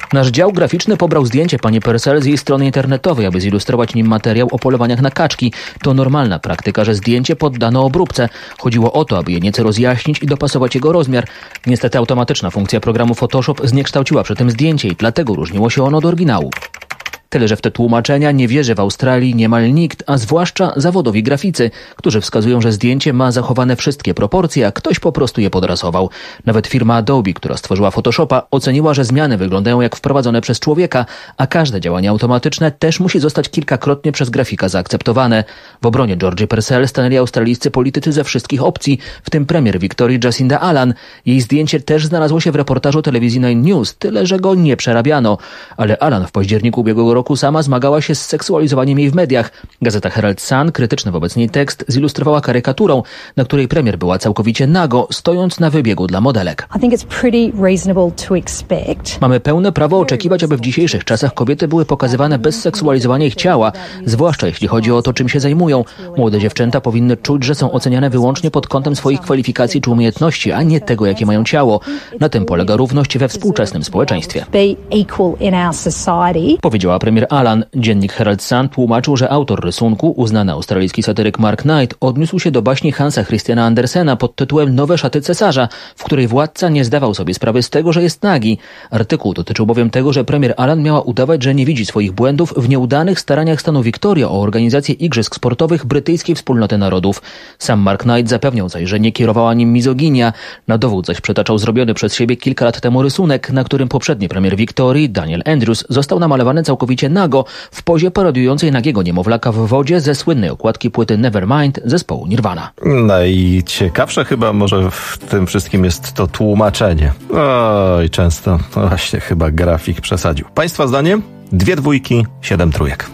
Nasz dział graficzny pobrał zdjęcie pani Purcell z jej strony internetowej, aby zilustrować nim materiał o polowaniach na kaczki. To normalna praktyka, że zdjęcie poddano obróbce. Chodziło o to, aby je nieco rozjaśnić i dopasować jego rozmiar. Niestety automatyczna funkcja programu Photoshop zniekształciła przy tym zdjęcie i dlatego różniło się ono od oryginału. Tyle, że w te tłumaczenia nie wierzy w Australii niemal nikt, a zwłaszcza zawodowi graficy, którzy wskazują, że zdjęcie ma zachowane wszystkie proporcje, a ktoś po prostu je podrasował. Nawet firma Adobe, która stworzyła Photoshopa, oceniła, że zmiany wyglądają jak wprowadzone przez człowieka, a każde działanie automatyczne też musi zostać kilkakrotnie przez grafika zaakceptowane. W obronie Georgie Purcell stanęli australijscy politycy ze wszystkich opcji, w tym premier Wiktorii Jacinda Allan. Jej zdjęcie też znalazło się w reportażu telewizji Nine News, tyle że go nie przerabiano. Ale Allan w październiku ubiegłego roku sama zmagała się z seksualizowaniem jej w mediach. Gazeta Herald Sun, krytyczny wobec niej tekst, zilustrowała karykaturą, na której premier była całkowicie nago, stojąc na wybiegu dla modelek. Mamy pełne prawo oczekiwać, aby w dzisiejszych czasach kobiety były pokazywane bez seksualizowania ich ciała, zwłaszcza jeśli chodzi o to, czym się zajmują. Młode dziewczęta powinny czuć, że są oceniane wyłącznie pod kątem swoich kwalifikacji czy umiejętności, a nie tego, jakie mają ciało. Na tym polega równość we współczesnym społeczeństwie. Powiedziała premier Allan. Dziennik Herald Sun tłumaczył, że autor rysunku, uznany australijski satyryk Mark Knight, odniósł się do baśni Hansa Christiana Andersena pod tytułem Nowe szaty cesarza, w której władca nie zdawał sobie sprawy z tego, że jest nagi. Artykuł dotyczył bowiem tego, że premier Allan miała udawać, że nie widzi swoich błędów w nieudanych staraniach stanu Victoria o organizację igrzysk sportowych brytyjskiej wspólnoty narodów. Sam Mark Knight zapewniał zaś, że nie kierowała nim mizoginia. Na dowód zaś przytaczał zrobiony przez siebie kilka lat temu rysunek, na którym poprzedni premier Wiktorii, Daniel Andrews, został namalowany całkowicie nago, w pozie parodiującej nagiego niemowlaka w wodzie ze słynnej okładki płyty Nevermind zespołu Nirvana. Najciekawsze chyba może w tym wszystkim jest to tłumaczenie. Oj, często właśnie chyba grafik przesadził. Państwa zdaniem? 2 dwójki, 7 trójek.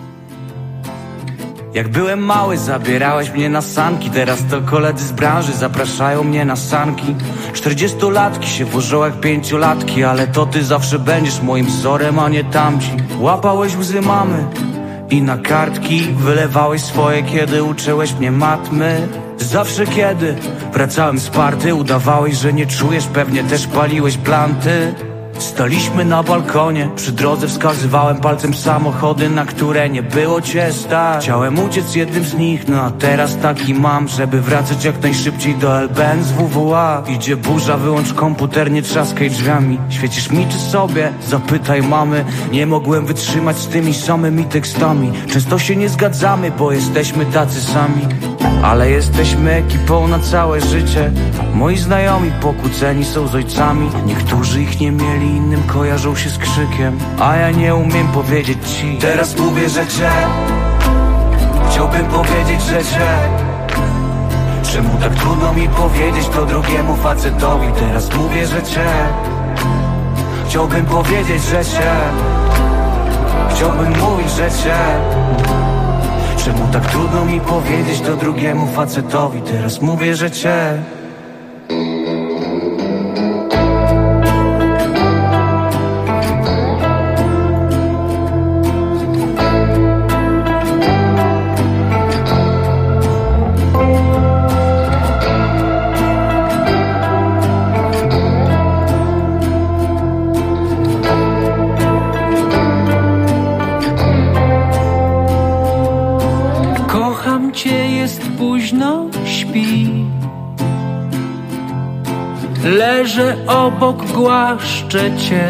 Jak byłem mały, zabierałeś mnie na sanki. Teraz to koledzy z branży zapraszają mnie na sanki. 40-latki się włożą jak 5-latki, ale to ty zawsze będziesz moim wzorem, a nie tamci. Łapałeś łzy mamy i na kartki wylewałeś swoje, kiedy uczyłeś mnie matmy. Zawsze kiedy wracałem z party, udawałeś, że nie czujesz, pewnie też paliłeś blanty. Staliśmy na balkonie, przy drodze wskazywałem palcem samochody, na które nie było cię stać. Chciałem uciec jednym z nich, no a teraz taki mam, żeby wracać jak najszybciej do LBN z WWA. Idzie burza, wyłącz komputer, nie trzaskaj drzwiami. Świecisz mi czy sobie? Zapytaj mamy. Nie mogłem wytrzymać z tymi samymi tekstami. Często się nie zgadzamy, bo jesteśmy tacy sami, ale jesteśmy ekipą na całe życie. Moi znajomi pokłóceni są z ojcami. Niektórzy ich nie mieli, innym kojarzą się z krzykiem, a ja nie umiem powiedzieć ci. Teraz mówię, że cię chciałbym powiedzieć, że cię. Czemu tak trudno mi powiedzieć to drugiemu facetowi? Teraz mówię, że cię chciałbym powiedzieć, że cię. Chciałbym mówić, że cię. Czemu tak trudno mi powiedzieć to drugiemu facetowi? Teraz mówię, że cię. Późno śpi, leżę obok, głaszczę cię.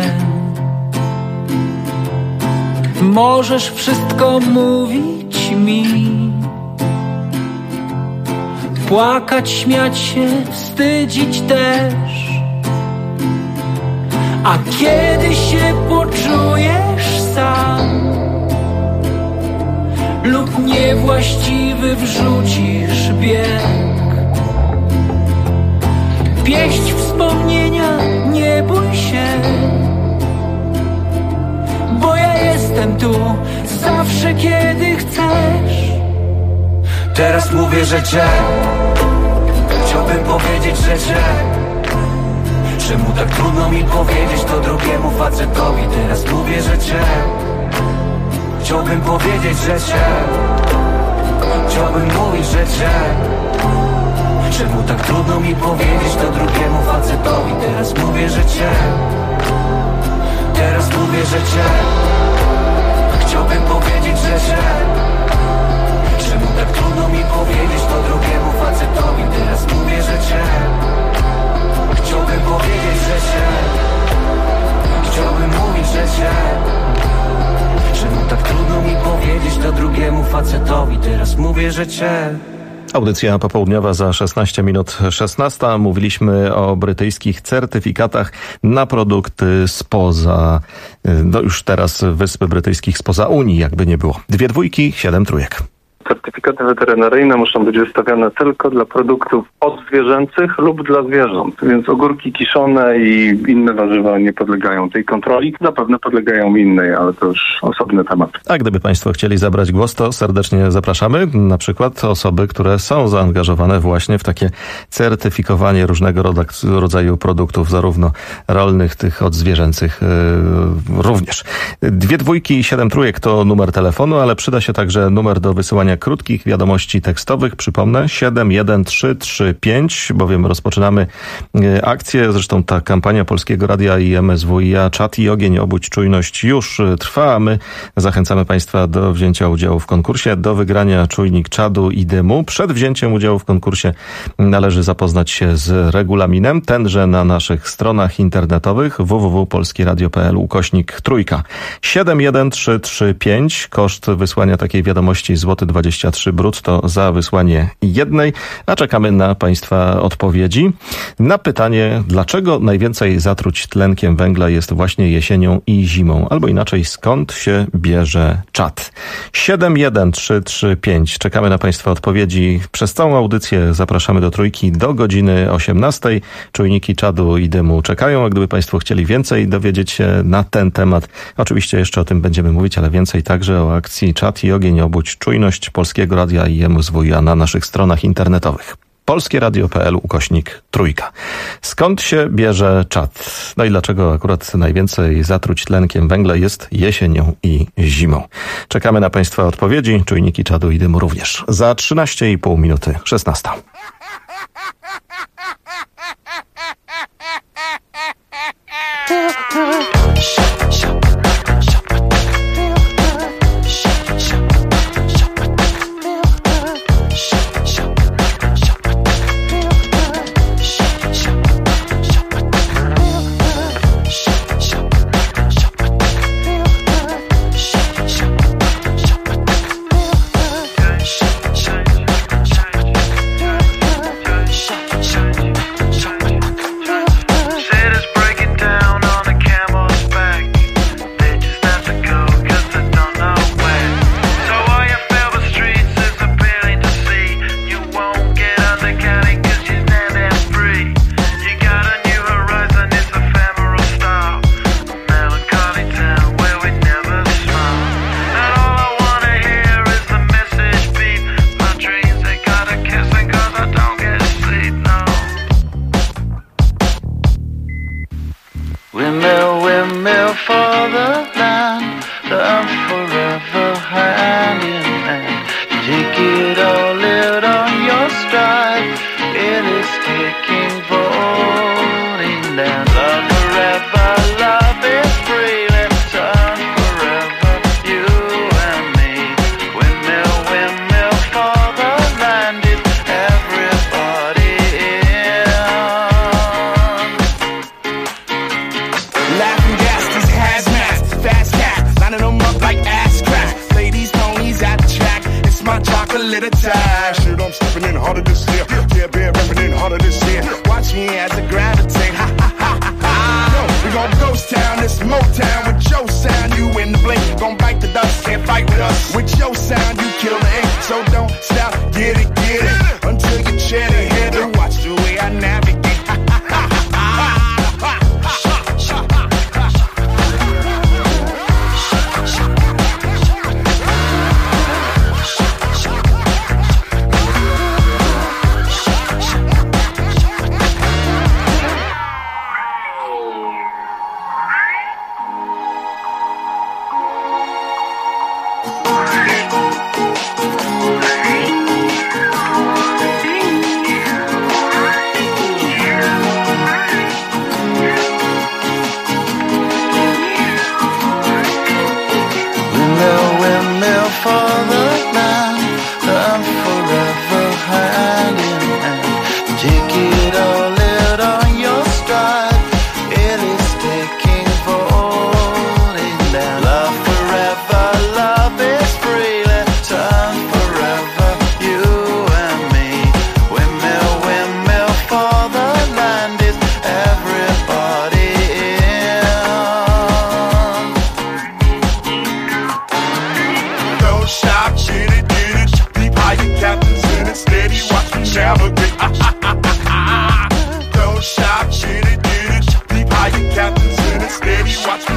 Możesz wszystko mówić mi, płakać, śmiać się, wstydzić też. A kiedy się poczujesz sam lub niewłaściwy wrzucisz bieg, pieść wspomnienia, nie bój się, bo ja jestem tu zawsze, kiedy chcesz. Teraz mówię, że cię chciałbym powiedzieć, że cię. Czemu tak trudno mi powiedzieć to drugiemu facetowi? Teraz mówię, że cię chciałbym powiedzieć, że cię. Chciałbym mówić, że cię. Czemu tak trudno mi powiedzieć to drugiemu facetowi? Teraz mówię, że cię. Teraz mówię, że cię, chciałbym powiedzieć, że cię. Czemu tak trudno mi powiedzieć to drugiemu facetowi? Teraz mówię, że cię, chciałbym powiedzieć, że cię, chciałbym mówić, że cię. Czemu tak trudno mi powiedzieć to drugiemu facetowi? Teraz mówię, że cię. Audycja popołudniowa za 16 minut 16. Mówiliśmy o brytyjskich certyfikatach na produkty spoza, już teraz Wyspy Brytyjskich, spoza Unii, jakby nie było. 2 dwójki, 7 trójek. Certyfikaty weterynaryjne muszą być wystawiane tylko dla produktów odzwierzęcych lub dla zwierząt, więc ogórki kiszone i inne warzywa nie podlegają tej kontroli. Zapewne podlegają innej, ale to już osobny temat. A gdyby Państwo chcieli zabrać głos, to serdecznie zapraszamy. Na przykład osoby, które są zaangażowane właśnie w takie certyfikowanie różnego rodzaju produktów, zarówno rolnych, tych odzwierzęcych również. 2 dwójki, 7 trójek to numer telefonu, ale przyda się także numer do wysyłania krótkich wiadomości tekstowych. Przypomnę 71335, bowiem rozpoczynamy akcję. Zresztą ta kampania Polskiego Radia i MSWiA Czat i Ogień, obudź czujność już trwa. My zachęcamy Państwa do wzięcia udziału w konkursie, do wygrania czujnik czadu i dymu. Przed wzięciem udziału w konkursie należy zapoznać się z regulaminem. Tenże na naszych stronach internetowych www.polskieradio.pl/3. 71335. Koszt wysłania takiej wiadomości złoty 23 brutto za wysłanie jednej, a czekamy na Państwa odpowiedzi na pytanie, dlaczego najwięcej zatruć tlenkiem węgla jest właśnie jesienią i zimą, albo inaczej, skąd się bierze czad. 71335. Czekamy na Państwa odpowiedzi. Przez całą audycję zapraszamy do trójki do godziny 18. Czujniki czadu i dymu czekają, a gdyby Państwo chcieli więcej dowiedzieć się na ten temat, oczywiście jeszcze o tym będziemy mówić, ale więcej także o akcji Czad i Ogień, obudź czujność Polskiego Radia i MSWiA na naszych stronach internetowych. polskieradio.pl/3. Skąd się bierze czad? No i dlaczego akurat najwięcej zatruć tlenkiem węgla jest jesienią i zimą? Czekamy na Państwa odpowiedzi. Czujniki czadu i dymu również. Za 13,5 minuty 16.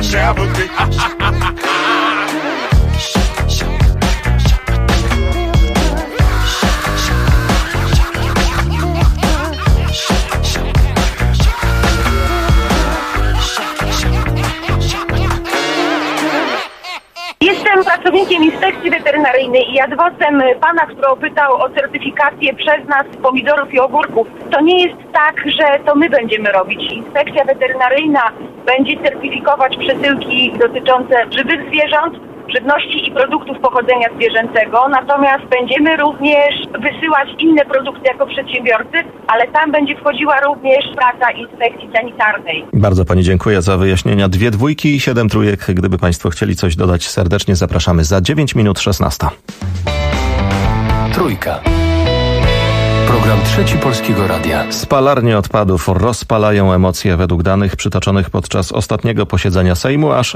sympathy. Jestem pracownikiem inspekcji weterynaryjnej i adwocem pana, który pytał o certyfikację przez nas pomidorów i ogórków. To nie jest tak, że to my będziemy robić. Inspekcja weterynaryjna będzie certyfikować przesyłki dotyczące żywych zwierząt, żywności i produktów pochodzenia zwierzęcego, natomiast będziemy również wysyłać inne produkty jako przedsiębiorcy, ale tam będzie wchodziła również praca inspekcji sanitarnej. Bardzo pani dziękuję za wyjaśnienia. 2 dwójki i 7 trójek. Gdyby państwo chcieli coś dodać, serdecznie zapraszamy za 9 minut 16. Trójka. Program Trzeci Polskiego Radia. Spalarnie odpadów rozpalają emocje. Według danych przytoczonych podczas ostatniego posiedzenia Sejmu aż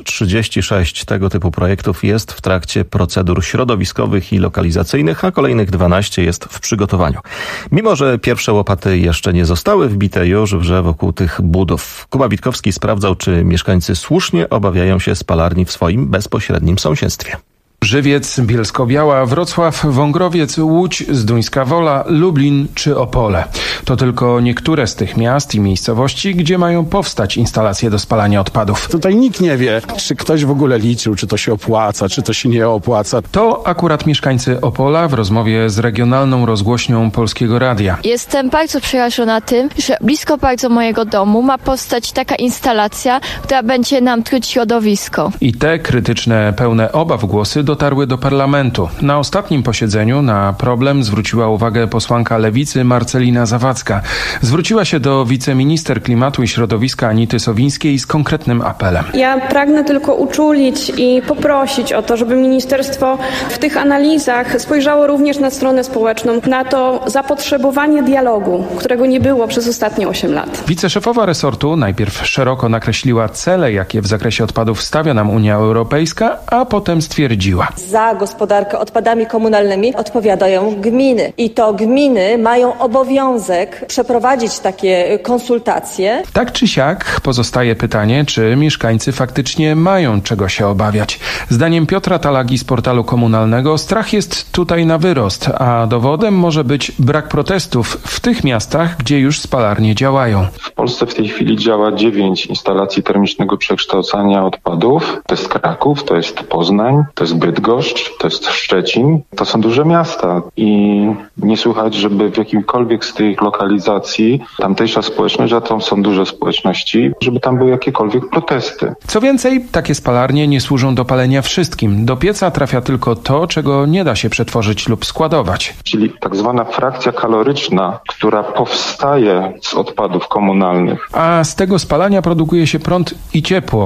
36 tego typu projektów jest w trakcie procedur środowiskowych i lokalizacyjnych, a kolejnych 12 jest w przygotowaniu. Mimo że pierwsze łopaty jeszcze nie zostały wbite, już wrze wokół tych budów. Kuba Witkowski sprawdzał, czy mieszkańcy słusznie obawiają się spalarni w swoim bezpośrednim sąsiedztwie. Żywiec, Bielsko-Biała, Wrocław, Wągrowiec, Łódź, Zduńska Wola, Lublin czy Opole. To tylko niektóre z tych miast i miejscowości, gdzie mają powstać instalacje do spalania odpadów. Tutaj nikt nie wie, czy ktoś w ogóle liczył, czy to się opłaca, czy to się nie opłaca. To akurat mieszkańcy Opola w rozmowie z regionalną rozgłośnią Polskiego Radia. Jestem bardzo przerażona tym, że blisko bardzo mojego domu ma powstać taka instalacja, która będzie nam truć środowisko. I te krytyczne, pełne obaw głosy dotarły do parlamentu. Na ostatnim posiedzeniu na problem zwróciła uwagę posłanka Lewicy Marcelina Zawadzka. Zwróciła się do wiceminister klimatu i środowiska Anity Sowińskiej z konkretnym apelem. Ja pragnę tylko uczulić i poprosić o to, żeby ministerstwo w tych analizach spojrzało również na stronę społeczną, na to zapotrzebowanie dialogu, którego nie było przez ostatnie 8 lat. Wiceszefowa resortu najpierw szeroko nakreśliła cele, jakie w zakresie odpadów stawia nam Unia Europejska, a potem stwierdziła: za gospodarkę odpadami komunalnymi odpowiadają gminy i to gminy mają obowiązek przeprowadzić takie konsultacje. Tak czy siak pozostaje pytanie, czy mieszkańcy faktycznie mają czego się obawiać. Zdaniem Piotra Talagi z portalu komunalnego strach jest tutaj na wyrost, a dowodem może być brak protestów w tych miastach, gdzie już spalarnie działają. W Polsce w tej chwili działa 9 instalacji termicznego przekształcania odpadów. To jest Kraków, to jest Poznań, to jest Bydgoszcz, to jest Szczecin. To są duże miasta i nie słychać, żeby w jakimkolwiek z tych lokalizacji tamtejsza społeczność, a tam są duże społeczności, żeby tam były jakiekolwiek protesty. Co więcej, takie spalarnie nie służą do palenia wszystkim. Do pieca trafia tylko to, czego nie da się przetworzyć lub składować. Czyli tak zwana frakcja kaloryczna, która powstaje z odpadów komunalnych. A z tego spalania produkuje się prąd i ciepło.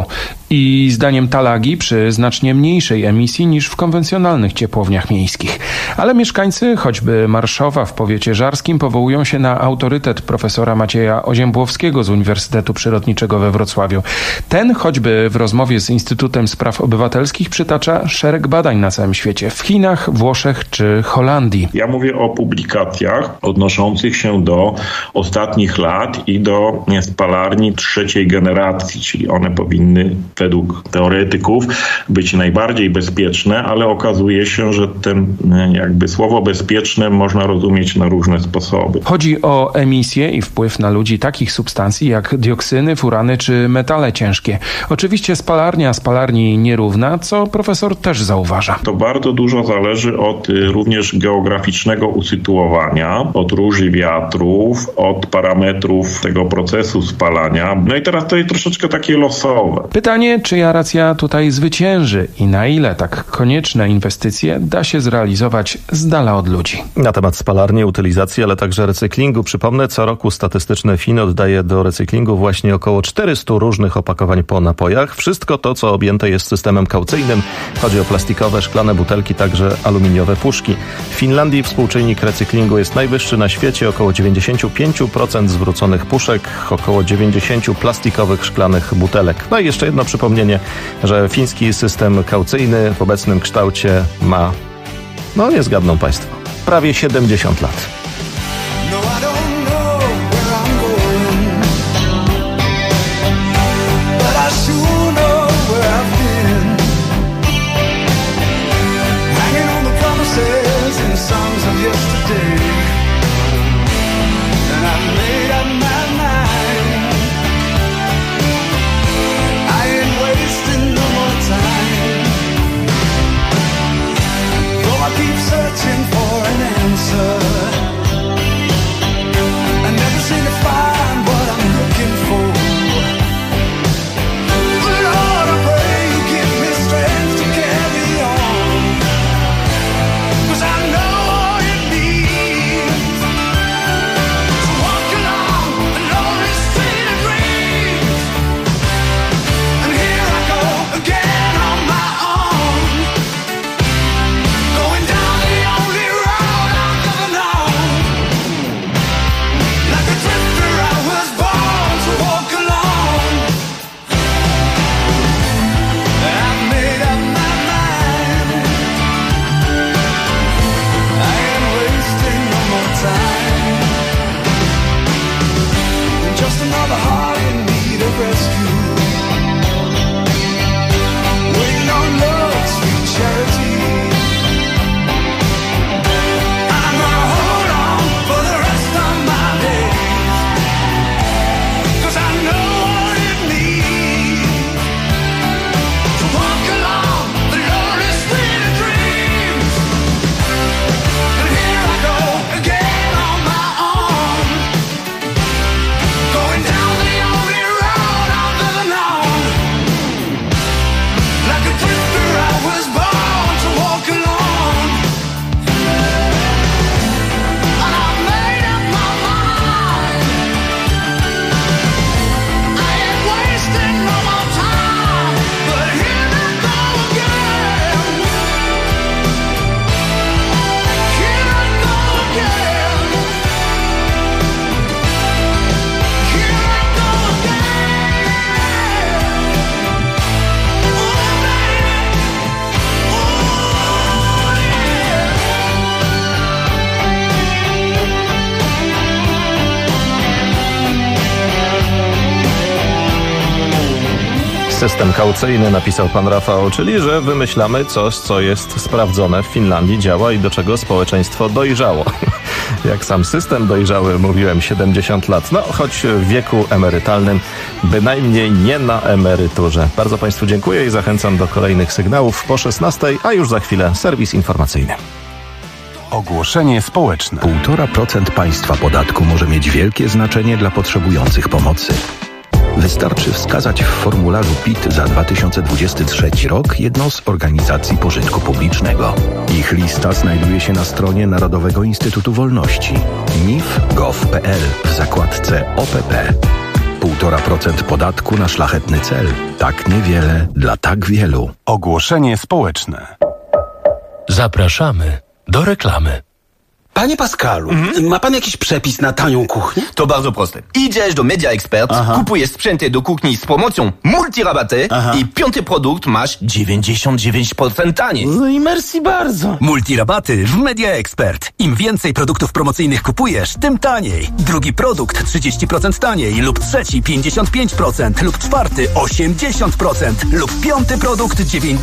I zdaniem Talagi przy znacznie mniejszej emisji niż w konwencjonalnych ciepłowniach miejskich. Ale mieszkańcy, choćby Marszowa w powiecie żarskim, powołują się na autorytet profesora Macieja Oziębłowskiego z Uniwersytetu Przyrodniczego we Wrocławiu. Ten choćby w rozmowie z Instytutem Spraw Obywatelskich przytacza szereg badań na całym świecie. W Chinach, Włoszech czy Holandii. Ja mówię o publikacjach odnoszących się do ostatnich lat i do spalarni trzeciej generacji, czyli one powinny według teoretyków być najbardziej bezpieczne, ale okazuje się, że ten jakby słowo bezpieczne można rozumieć na różne sposoby. Chodzi o emisję i wpływ na ludzi takich substancji jak dioksyny, furany czy metale ciężkie. Oczywiście spalarni nierówna, co profesor też zauważa. To bardzo dużo zależy od również geograficznego usytuowania, od róży wiatrów, od parametrów tego procesu spalania. No i teraz to jest troszeczkę takie losowe. Pytanie, czyja racja tutaj zwycięży i na ile tak konieczne inwestycje da się zrealizować z dala od ludzi. Na temat spalarni, utylizacji, ale także recyklingu przypomnę, co roku statystyczne FIN oddaje do recyklingu właśnie około 400 różnych opakowań po napojach. Wszystko to, co objęte jest systemem kaucyjnym. Chodzi o plastikowe, szklane butelki, także aluminiowe puszki. W Finlandii współczynnik recyklingu jest najwyższy na świecie, około 95% zwróconych puszek, około 90% plastikowych, szklanych butelek. No i jeszcze jedno przypomnienie, że fiński system kaucyjny w obecnym kształcie ma, no nie zgadną państwo, prawie 70 lat. But I sure know where rescue. Waiting on love's sweet charity. I'm gonna hold on for the rest of my days, 'cause I know what it means to walk along the lonely street of dreams. And here I go again on my own, going down the only road I've ever known. Like a drifter I was born to walk alone. And I made up my mind, I ain't wasting no more time. But here I go again, here I go again, here I go again. System kaucyjny, napisał pan Rafał, czyli że wymyślamy coś, co jest sprawdzone w Finlandii, działa i do czego społeczeństwo dojrzało. Jak sam system dojrzały, mówiłem 70 lat, no choć w wieku emerytalnym, bynajmniej nie na emeryturze. Bardzo państwu dziękuję i zachęcam do kolejnych sygnałów po 16, a już za chwilę serwis informacyjny. Ogłoszenie społeczne. 1,5% państwa podatku może mieć wielkie znaczenie dla potrzebujących pomocy. Wystarczy wskazać w formularzu PIT za 2023 rok jedną z organizacji pożytku publicznego. Ich lista znajduje się na stronie Narodowego Instytutu Wolności nif.gov.pl w zakładce OPP. 1,5% podatku na szlachetny cel. Tak niewiele dla tak wielu. Ogłoszenie społeczne. Zapraszamy do reklamy. Panie Pascalu, ma pan jakiś przepis na tanią kuchnię? To bardzo proste. Idziesz do Media Expert, kupujesz sprzęty do kuchni z promocją multirabaty i piąty produkt masz 99% taniej. No i merci bardzo. Multirabaty w Media Expert. Im więcej produktów promocyjnych kupujesz, tym taniej. Drugi produkt 30% taniej lub trzeci 55% lub czwarty 80% lub piąty produkt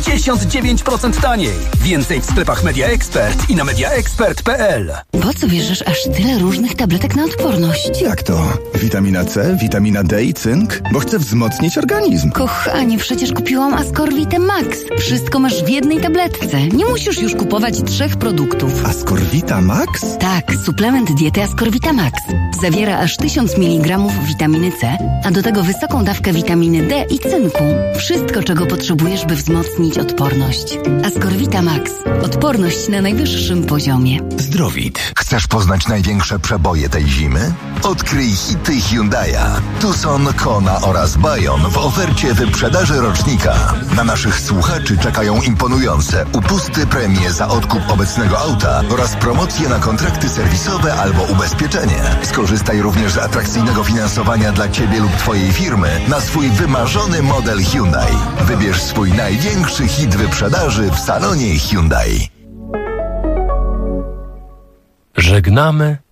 99% taniej. Więcej w sklepach Media Expert i na mediaexpert.pl. Po co bierzesz aż tyle różnych tabletek na odporność? Jak to? Witamina C, witamina D i cynk? Bo chcę wzmocnić organizm. Kochanie, przecież kupiłam Ascorvitę Max. Wszystko masz w jednej tabletce. Nie musisz już kupować 3 produktów. Ascorvita Max? Tak, suplement diety Ascorvita Max. Zawiera aż 1000 mg witaminy C, a do tego wysoką dawkę witaminy D i cynku. Wszystko, czego potrzebujesz, by wzmocnić odporność. Ascorvita Max. Odporność na najwyższym poziomie. Zdrowit. Chcesz poznać największe przeboje tej zimy? Odkryj hity Hyundai'a. Tucson, Kona oraz Bayon w ofercie wyprzedaży rocznika. Na naszych słuchaczy czekają imponujące upusty, premie za odkup obecnego auta oraz promocje na kontrakty serwisowe albo ubezpieczenie. Skorzystaj również z atrakcyjnego finansowania dla Ciebie lub Twojej firmy na swój wymarzony model Hyundai. Wybierz swój największy hit wyprzedaży w salonie Hyundai. Żegnamy